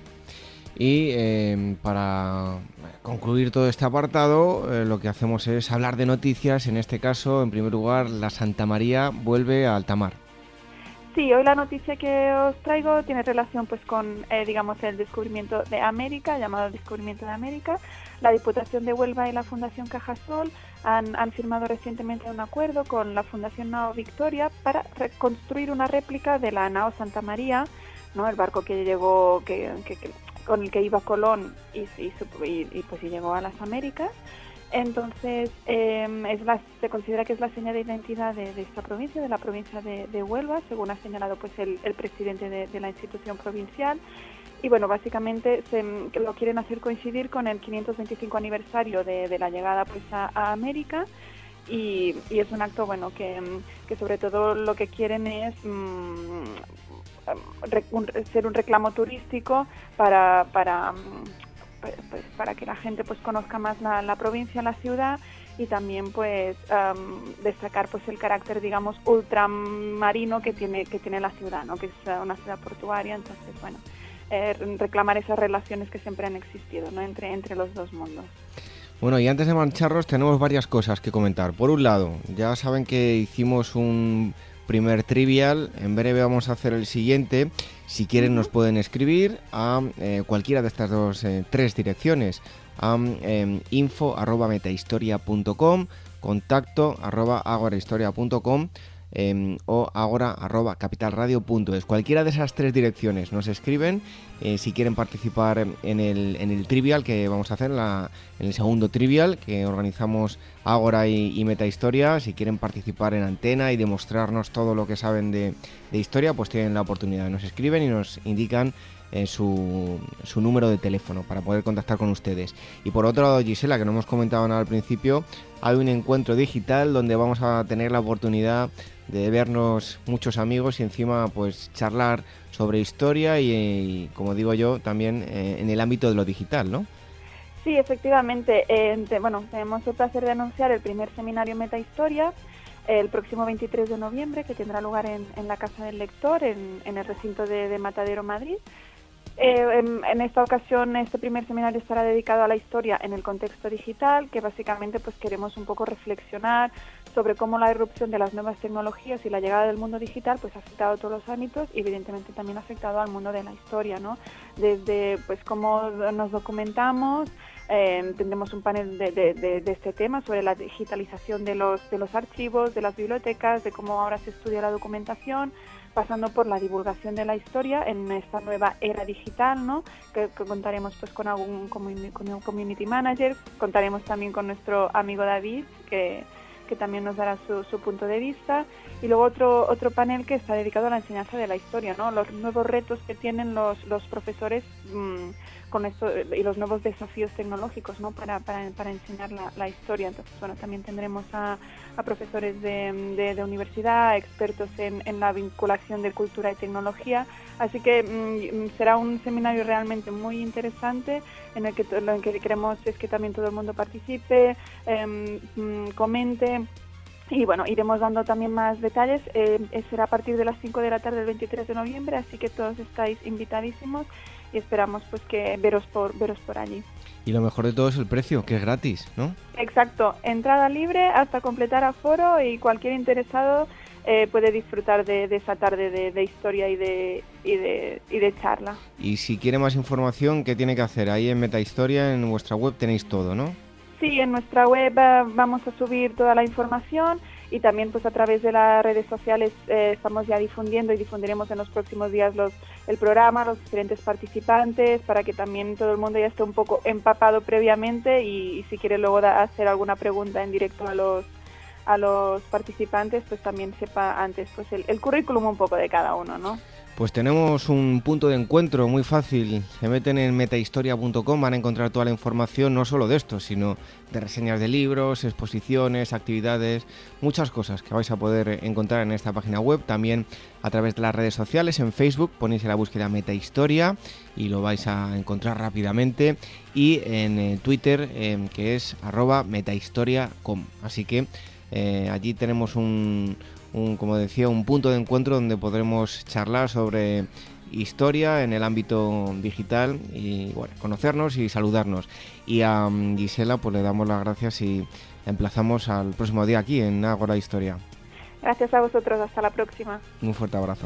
Y para concluir todo este apartado, lo que hacemos es hablar de noticias. En este caso, en primer lugar, la Santa María vuelve a alta mar. Sí, hoy la noticia que os traigo tiene relación pues con, digamos, el descubrimiento de América, llamado descubrimiento de América. La Diputación de Huelva y la Fundación Cajasol han firmado recientemente un acuerdo con la Fundación Nao Victoria para reconstruir una réplica de la Nao Santa María, ¿no? El barco que llegó, con el que iba Colón y pues llegó a las Américas. Entonces, se considera que es la seña de identidad de esta provincia, de la provincia de Huelva, según ha señalado pues el presidente de la institución provincial. Y bueno, básicamente lo quieren hacer coincidir con el 525 aniversario de la llegada pues a América. y es un acto bueno que sobre todo lo que quieren es ser un reclamo turístico para que la gente pues conozca más la provincia, la ciudad, y también pues destacar pues el carácter, digamos, ultramarino que tiene la ciudad, ¿no? Que es una ciudad portuaria. Entonces, bueno, reclamar esas relaciones que siempre han existido, ¿no? entre los dos mundos. Bueno, y antes de marcharnos tenemos varias cosas que comentar. Por un lado, ya saben que hicimos un primer trivial, en breve vamos a hacer el siguiente. Si quieren nos pueden escribir a cualquiera de estas tres direcciones, a info@metahistoria.com, contacto@agorahistoria.com o agora@capitalradio.es. Cualquiera de esas tres direcciones nos escriben si quieren participar en el trivial que vamos a hacer, en el segundo trivial que organizamos Ágora y Metahistoria. Si quieren participar en antena y demostrarnos todo lo que saben de historia, pues tienen la oportunidad. Nos escriben y nos indican su número de teléfono para poder contactar con ustedes. Y por otro lado, Gisela, que no hemos comentado nada al principio, hay un encuentro digital donde vamos a tener la oportunidad de vernos muchos amigos y encima pues charlar sobre historia y como digo yo, también en el ámbito de lo digital, ¿no? Sí, efectivamente. Tenemos el placer de anunciar el primer seminario Metahistoria el próximo 23 de noviembre, que tendrá lugar en la Casa del Lector, en el recinto de Matadero, Madrid. En esta ocasión este primer seminario estará dedicado a la historia en el contexto digital, que básicamente pues queremos un poco reflexionar sobre cómo la irrupción de las nuevas tecnologías y la llegada del mundo digital pues ha afectado a todos los ámbitos y evidentemente también ha afectado al mundo de la historia, ¿no? Desde pues cómo nos documentamos. Tendremos un panel de este tema sobre la digitalización de los archivos, de las bibliotecas, de cómo ahora se estudia la documentación, pasando por la divulgación de la historia en esta nueva era digital, ¿no? Que contaremos pues con un community manager, contaremos también con nuestro amigo David, que también nos dará su punto de vista, y luego otro panel que está dedicado a la enseñanza de la historia, ¿no? Los nuevos retos que tienen los profesores con esto y los nuevos desafíos tecnológicos, ¿no? para enseñar la historia. Entonces, bueno, también tendremos a profesores de universidad, expertos en la vinculación de cultura y tecnología, así que será un seminario realmente muy interesante en el que lo que queremos es que también todo el mundo participe, comente. Y bueno, iremos dando también más detalles. Será a partir de las 5 de la tarde del 23 de noviembre, así que todos estáis invitadísimos y esperamos pues que veros por allí. Y lo mejor de todo es el precio, que es gratis, ¿no? Exacto, entrada libre hasta completar aforo, y cualquier interesado puede disfrutar de esa tarde de historia y de charla. Y si quiere más información, ¿qué tiene que hacer? Ahí en Metahistoria, en vuestra web tenéis todo, ¿no? Sí, en nuestra web vamos a subir toda la información, y también pues a través de las redes sociales estamos ya difundiendo y difundiremos en los próximos días el programa, los diferentes participantes, para que también todo el mundo ya esté un poco empapado previamente, y si quiere luego hacer alguna pregunta en directo a los participantes, pues también sepa antes pues el currículum un poco de cada uno, ¿no? Pues tenemos un punto de encuentro muy fácil. Se meten en metahistoria.com, van a encontrar toda la información, no solo de esto, sino de reseñas de libros, exposiciones, actividades, muchas cosas que vais a poder encontrar en esta página web. También a través de las redes sociales, en Facebook ponéis en la búsqueda Metahistoria y lo vais a encontrar rápidamente, y en Twitter que es @metahistoria.com. Así que allí tenemos como decía, un punto de encuentro donde podremos charlar sobre historia en el ámbito digital y bueno, conocernos y saludarnos. Y a Gisela pues le damos las gracias y la emplazamos al próximo día aquí en Ágora Historia. Gracias a vosotros, hasta la próxima. Un fuerte abrazo.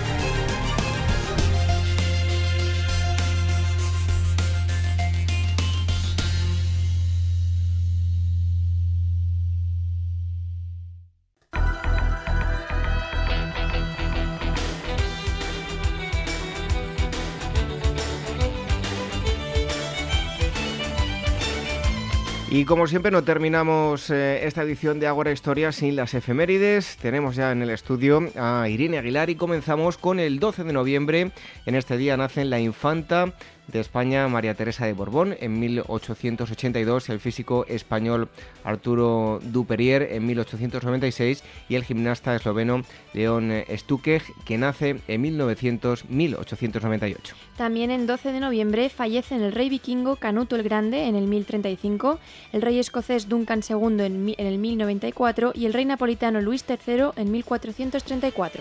Y como siempre no terminamos esta edición de Ágora Historia sin las efemérides. Tenemos ya en el estudio a Irene Aguilar y comenzamos con el 12 de noviembre. En este día nace la infanta de España, María Teresa de Borbón, en 1882, el físico español Arturo Duperier en 1896 y el gimnasta esloveno Leon Stukej, que nace en 1898. También en 12 de noviembre fallecen el rey vikingo Canuto el Grande en el 1035, el rey escocés Duncan II en el 1094 y el rey napolitano Luis III en 1434.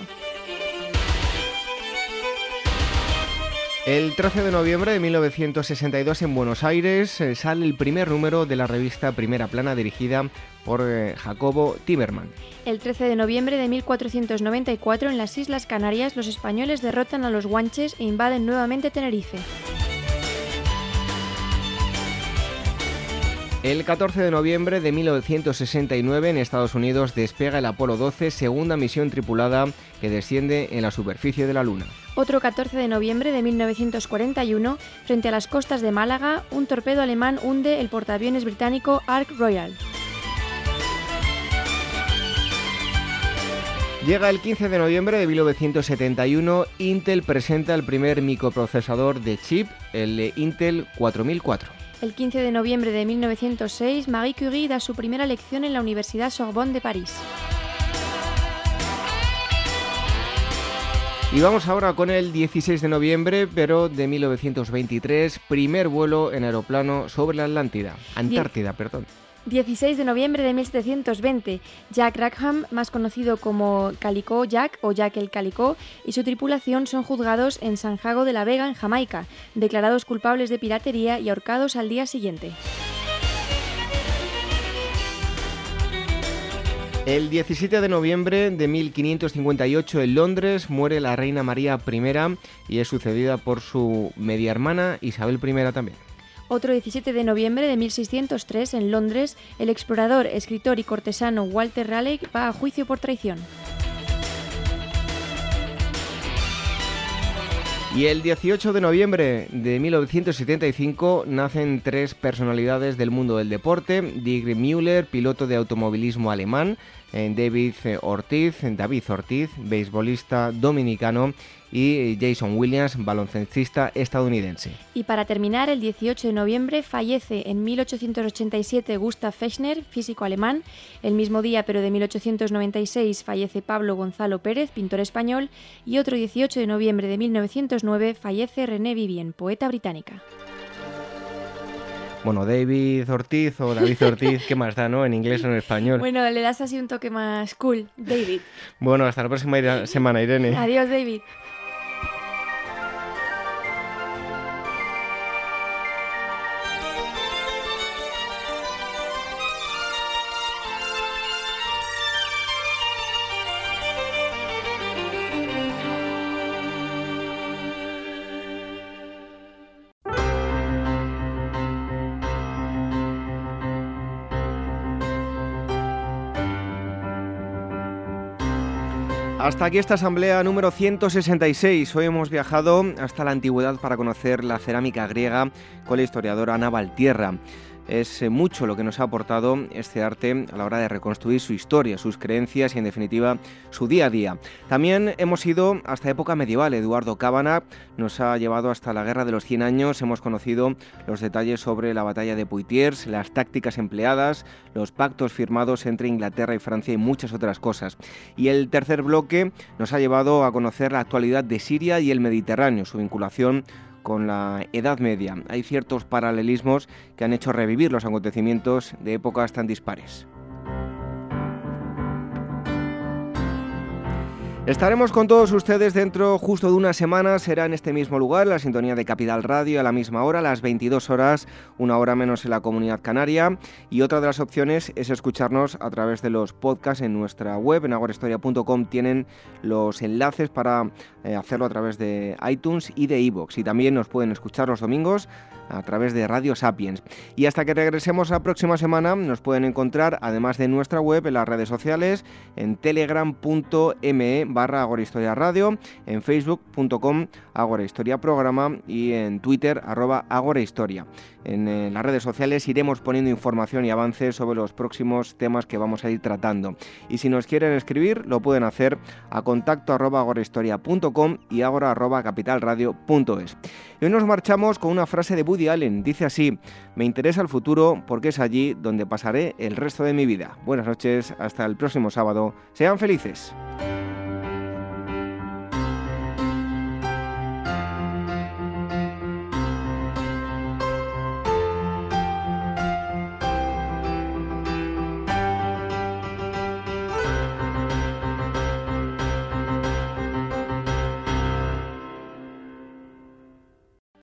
El 13 de noviembre de 1962 en Buenos Aires sale el primer número de la revista Primera Plana dirigida por Jacobo Timerman. El 13 de noviembre de 1494 en las Islas Canarias los españoles derrotan a los guanches e invaden nuevamente Tenerife. El 14 de noviembre de 1969 en Estados Unidos despega el Apolo 12, segunda misión tripulada que desciende en la superficie de la Luna. Otro 14 de noviembre de 1941, frente a las costas de Málaga, un torpedo alemán hunde el portaaviones británico Ark Royal. Llega el 15 de noviembre de 1971, Intel presenta el primer microprocesador de chip, el Intel 4004. El 15 de noviembre de 1906, Marie Curie da su primera lección en la Universidad Sorbonne de París. Y vamos ahora con el 16 de noviembre, pero de 1923, primer vuelo en aeroplano sobre la Antártida, perdón. 16 de noviembre de 1720, Jack Rackham, más conocido como Calico Jack o Jack el Calico, y su tripulación son juzgados en San Jago de la Vega, en Jamaica, declarados culpables de piratería y ahorcados al día siguiente. El 17 de noviembre de 1558 en Londres muere la reina María I y es sucedida por su media hermana Isabel I también. Otro 17 de noviembre de 1603 en Londres, el explorador, escritor y cortesano Walter Raleigh va a juicio por traición. Y el 18 de noviembre de 1975 nacen tres personalidades del mundo del deporte: Dirk Müller, piloto de automovilismo alemán, David Ortiz, beisbolista dominicano, y Jason Williams, baloncestista estadounidense. Y para terminar, el 18 de noviembre fallece en 1887 Gustav Fechner, físico alemán. El mismo día, pero de 1896, fallece Pablo Gonzalo Pérez, pintor español. Y otro 18 de noviembre de 1909 fallece René Vivien, poeta británica. Bueno, David Ortiz, ¿qué más da, no? En inglés o en español. Bueno, le das así un toque más cool, David. Bueno, hasta la próxima semana, Irene. Adiós, David. Hasta aquí esta asamblea número 166. Hoy hemos viajado hasta la antigüedad para conocer la cerámica griega con la historiadora Ana Valtierra. Es mucho lo que nos ha aportado este arte a la hora de reconstruir su historia, sus creencias y, en definitiva, su día a día. También hemos ido hasta época medieval. Eduardo Cábana nos ha llevado hasta la Guerra de los 100 años. Hemos conocido los detalles sobre la batalla de Poitiers, las tácticas empleadas, los pactos firmados entre Inglaterra y Francia y muchas otras cosas. Y el tercer bloque nos ha llevado a conocer la actualidad de Siria y el Mediterráneo, su vinculación con la Edad Media. Hay ciertos paralelismos que han hecho revivir los acontecimientos de épocas tan dispares. Estaremos con todos ustedes dentro justo de una semana. Será en este mismo lugar, la sintonía de Capital Radio, a la misma hora, a las 22 horas, una hora menos en la Comunidad Canaria. Y otra de las opciones es escucharnos a través de los podcasts en nuestra web, en agorahistoria.com. Tienen los enlaces para hacerlo a través de iTunes y de iVoox. Y también nos pueden escuchar los domingos a través de Radio Sapiens. Y hasta que regresemos la próxima semana, nos pueden encontrar, además de nuestra web, en las redes sociales, en telegram.me twitter.com/agorahistoriaradio, en facebook.com agorahistoriaprograma y en Twitter @agorahistoria. En las redes sociales iremos poniendo información y avances sobre los próximos temas que vamos a ir tratando. Y si nos quieren escribir, lo pueden hacer a contacto@agorahistoria.com y agora@capitalradio.es. Y hoy nos marchamos con una frase de Woody Allen. Dice así: me interesa el futuro porque es allí donde pasaré el resto de mi vida. Buenas noches, hasta el próximo sábado. Sean felices.